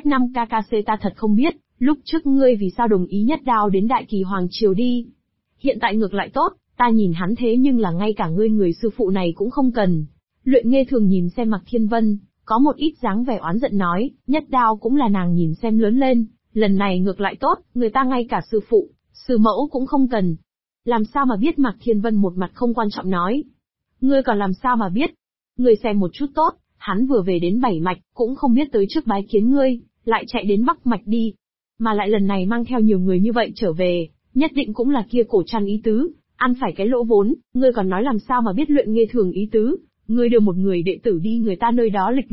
W5KKC ta thật không biết, lúc trước ngươi vì sao đồng ý Nhất Đao đến Đại Kỳ Hoàng Triều đi. Hiện tại ngược lại tốt, ta nhìn hắn thế nhưng là ngay cả ngươi người sư phụ này cũng không cần. Luyện Nghe Thường nhìn xem Mạc Thiên Vân, có một ít dáng vẻ oán giận nói, Nhất Đao cũng là nàng nhìn xem lớn lên, lần này ngược lại tốt, người ta ngay cả sư phụ, sư mẫu cũng không cần. Làm sao mà biết? Mạc Thiên Vân một mặt không quan trọng nói. Ngươi còn làm sao mà biết? Ngươi xem một chút tốt, hắn vừa về đến 7 mạch, cũng không biết tới trước bái kiến ngươi, lại chạy đến Bắc mạch đi. Mà lại lần này mang theo nhiều người như vậy trở về, nhất định cũng là kia cổ trăn ý tứ, ăn phải cái lỗ vốn, ngươi còn nói làm sao mà biết Luyện Nghe Thường ý tứ, ngươi đưa một người đệ tử đi người ta nơi đó lịch luyện,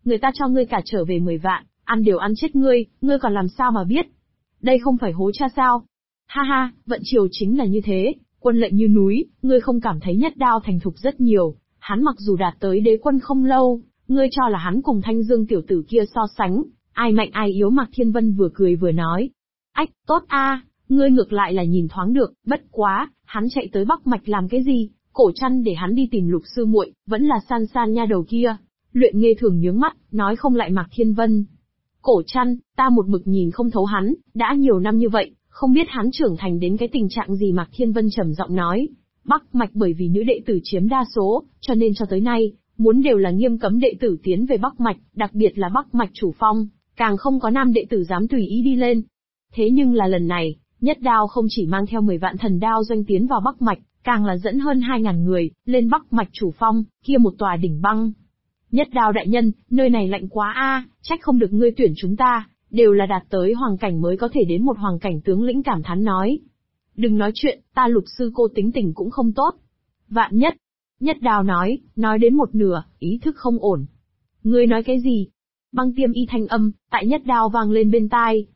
Người ta cho ngươi cả trở về 10 vạn, ăn đều ăn chết ngươi, ngươi còn làm sao mà biết? Đây không phải hố cha sao? Ha ha, vận triều chính là như thế, quân lệnh như núi, ngươi không cảm thấy Nhất Đao thành thục rất nhiều, hắn mặc dù đạt tới đế quân không lâu, ngươi cho là hắn cùng Thanh Dương tiểu tử kia so sánh, ai mạnh ai yếu. Mạc Thiên Vân vừa cười vừa nói. Ách, tốt a, ngươi ngược lại là nhìn thoáng được, bất quá, hắn chạy tới Bắc Mạch làm cái gì? Cổ Trăn để hắn đi tìm Lục sư muội, vẫn là San San nha đầu kia. Luyện Nghê Thường nhướng mắt, nói không lại Mạc Thiên Vân. Cổ Trăn, ta một mực nhìn không thấu hắn, đã nhiều năm như vậy, không biết hắn trưởng thành đến cái tình trạng gì. Mạc Thiên Vân trầm giọng nói. Bắc Mạch bởi vì nữ đệ tử chiếm đa số, cho nên cho tới nay, muốn đều là nghiêm cấm đệ tử tiến về Bắc Mạch, đặc biệt là Bắc Mạch chủ phong, càng không có nam đệ tử dám tùy ý đi lên. Thế nhưng là lần này, Nhất Đao không chỉ mang theo 10 vạn thần đao doanh tiến vào Bắc Mạch, càng là dẫn hơn 2.000 người, lên Bắc Mạch chủ phong, kia một tòa đỉnh băng. Nhất Đao đại nhân, nơi này lạnh quá a, trách không được ngươi tuyển chúng ta, đều là đạt tới hoàng cảnh mới có thể đến một hoàng cảnh. Tướng lĩnh cảm thán nói. Đừng nói chuyện, ta Lục sư cô tính tình cũng không tốt. Vạn nhất. Nhất Đao nói đến một nửa, ý thức không ổn. Ngươi nói cái gì? Băng Tiêm Y thanh âm, tại Nhất Đao vang lên bên tai.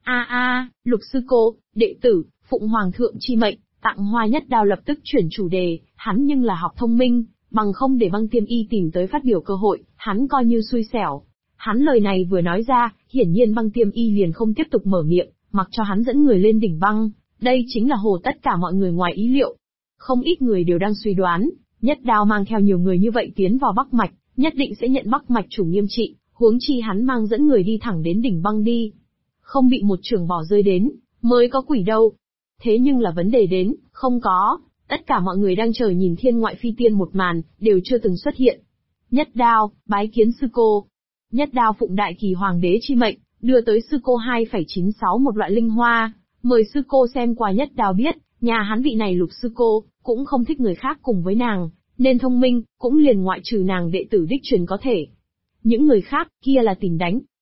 Lục sư cô, đệ tử, phụng hoàng thượng chi mệnh, tặng hoa. Nhất Đao lập tức chuyển chủ đề, hắn nhưng là học thông minh, bằng không để Băng Tiêm Y tìm tới phát biểu cơ hội, hắn coi như xui xẻo. Hắn lời này vừa nói ra, hiển nhiên Băng Tiêm Y liền không tiếp tục mở miệng, mặc cho hắn dẫn người lên đỉnh băng. Đây chính là hồ tất cả mọi người ngoài ý liệu. Không ít người đều đang suy đoán, Nhất Đao mang theo nhiều người như vậy tiến vào Bắc Mạch, nhất định sẽ nhận Bắc Mạch chủ nghiêm trị, huống chi hắn mang dẫn người đi thẳng đến đỉnh băng đi. Không bị một trường bỏ rơi đến, mới có quỷ đâu. Thế nhưng là vấn đề đến, không có, tất cả mọi người đang chờ nhìn thiên ngoại phi tiên một màn, đều chưa từng xuất hiện. Nhất Đao, bái kiến sư cô. Nhất Đao phụng Đại Kỳ Hoàng đế chi mệnh, đưa tới sư cô 2,96 một loại linh hoa, mời sư cô xem qua. Nhất Đao biết, nhà hắn vị này Lục sư cô, cũng không thích người khác cùng với nàng, nên thông minh, cũng liền ngoại trừ nàng đệ tử đích truyền có thể. Những người khác, kia là tìm đánh,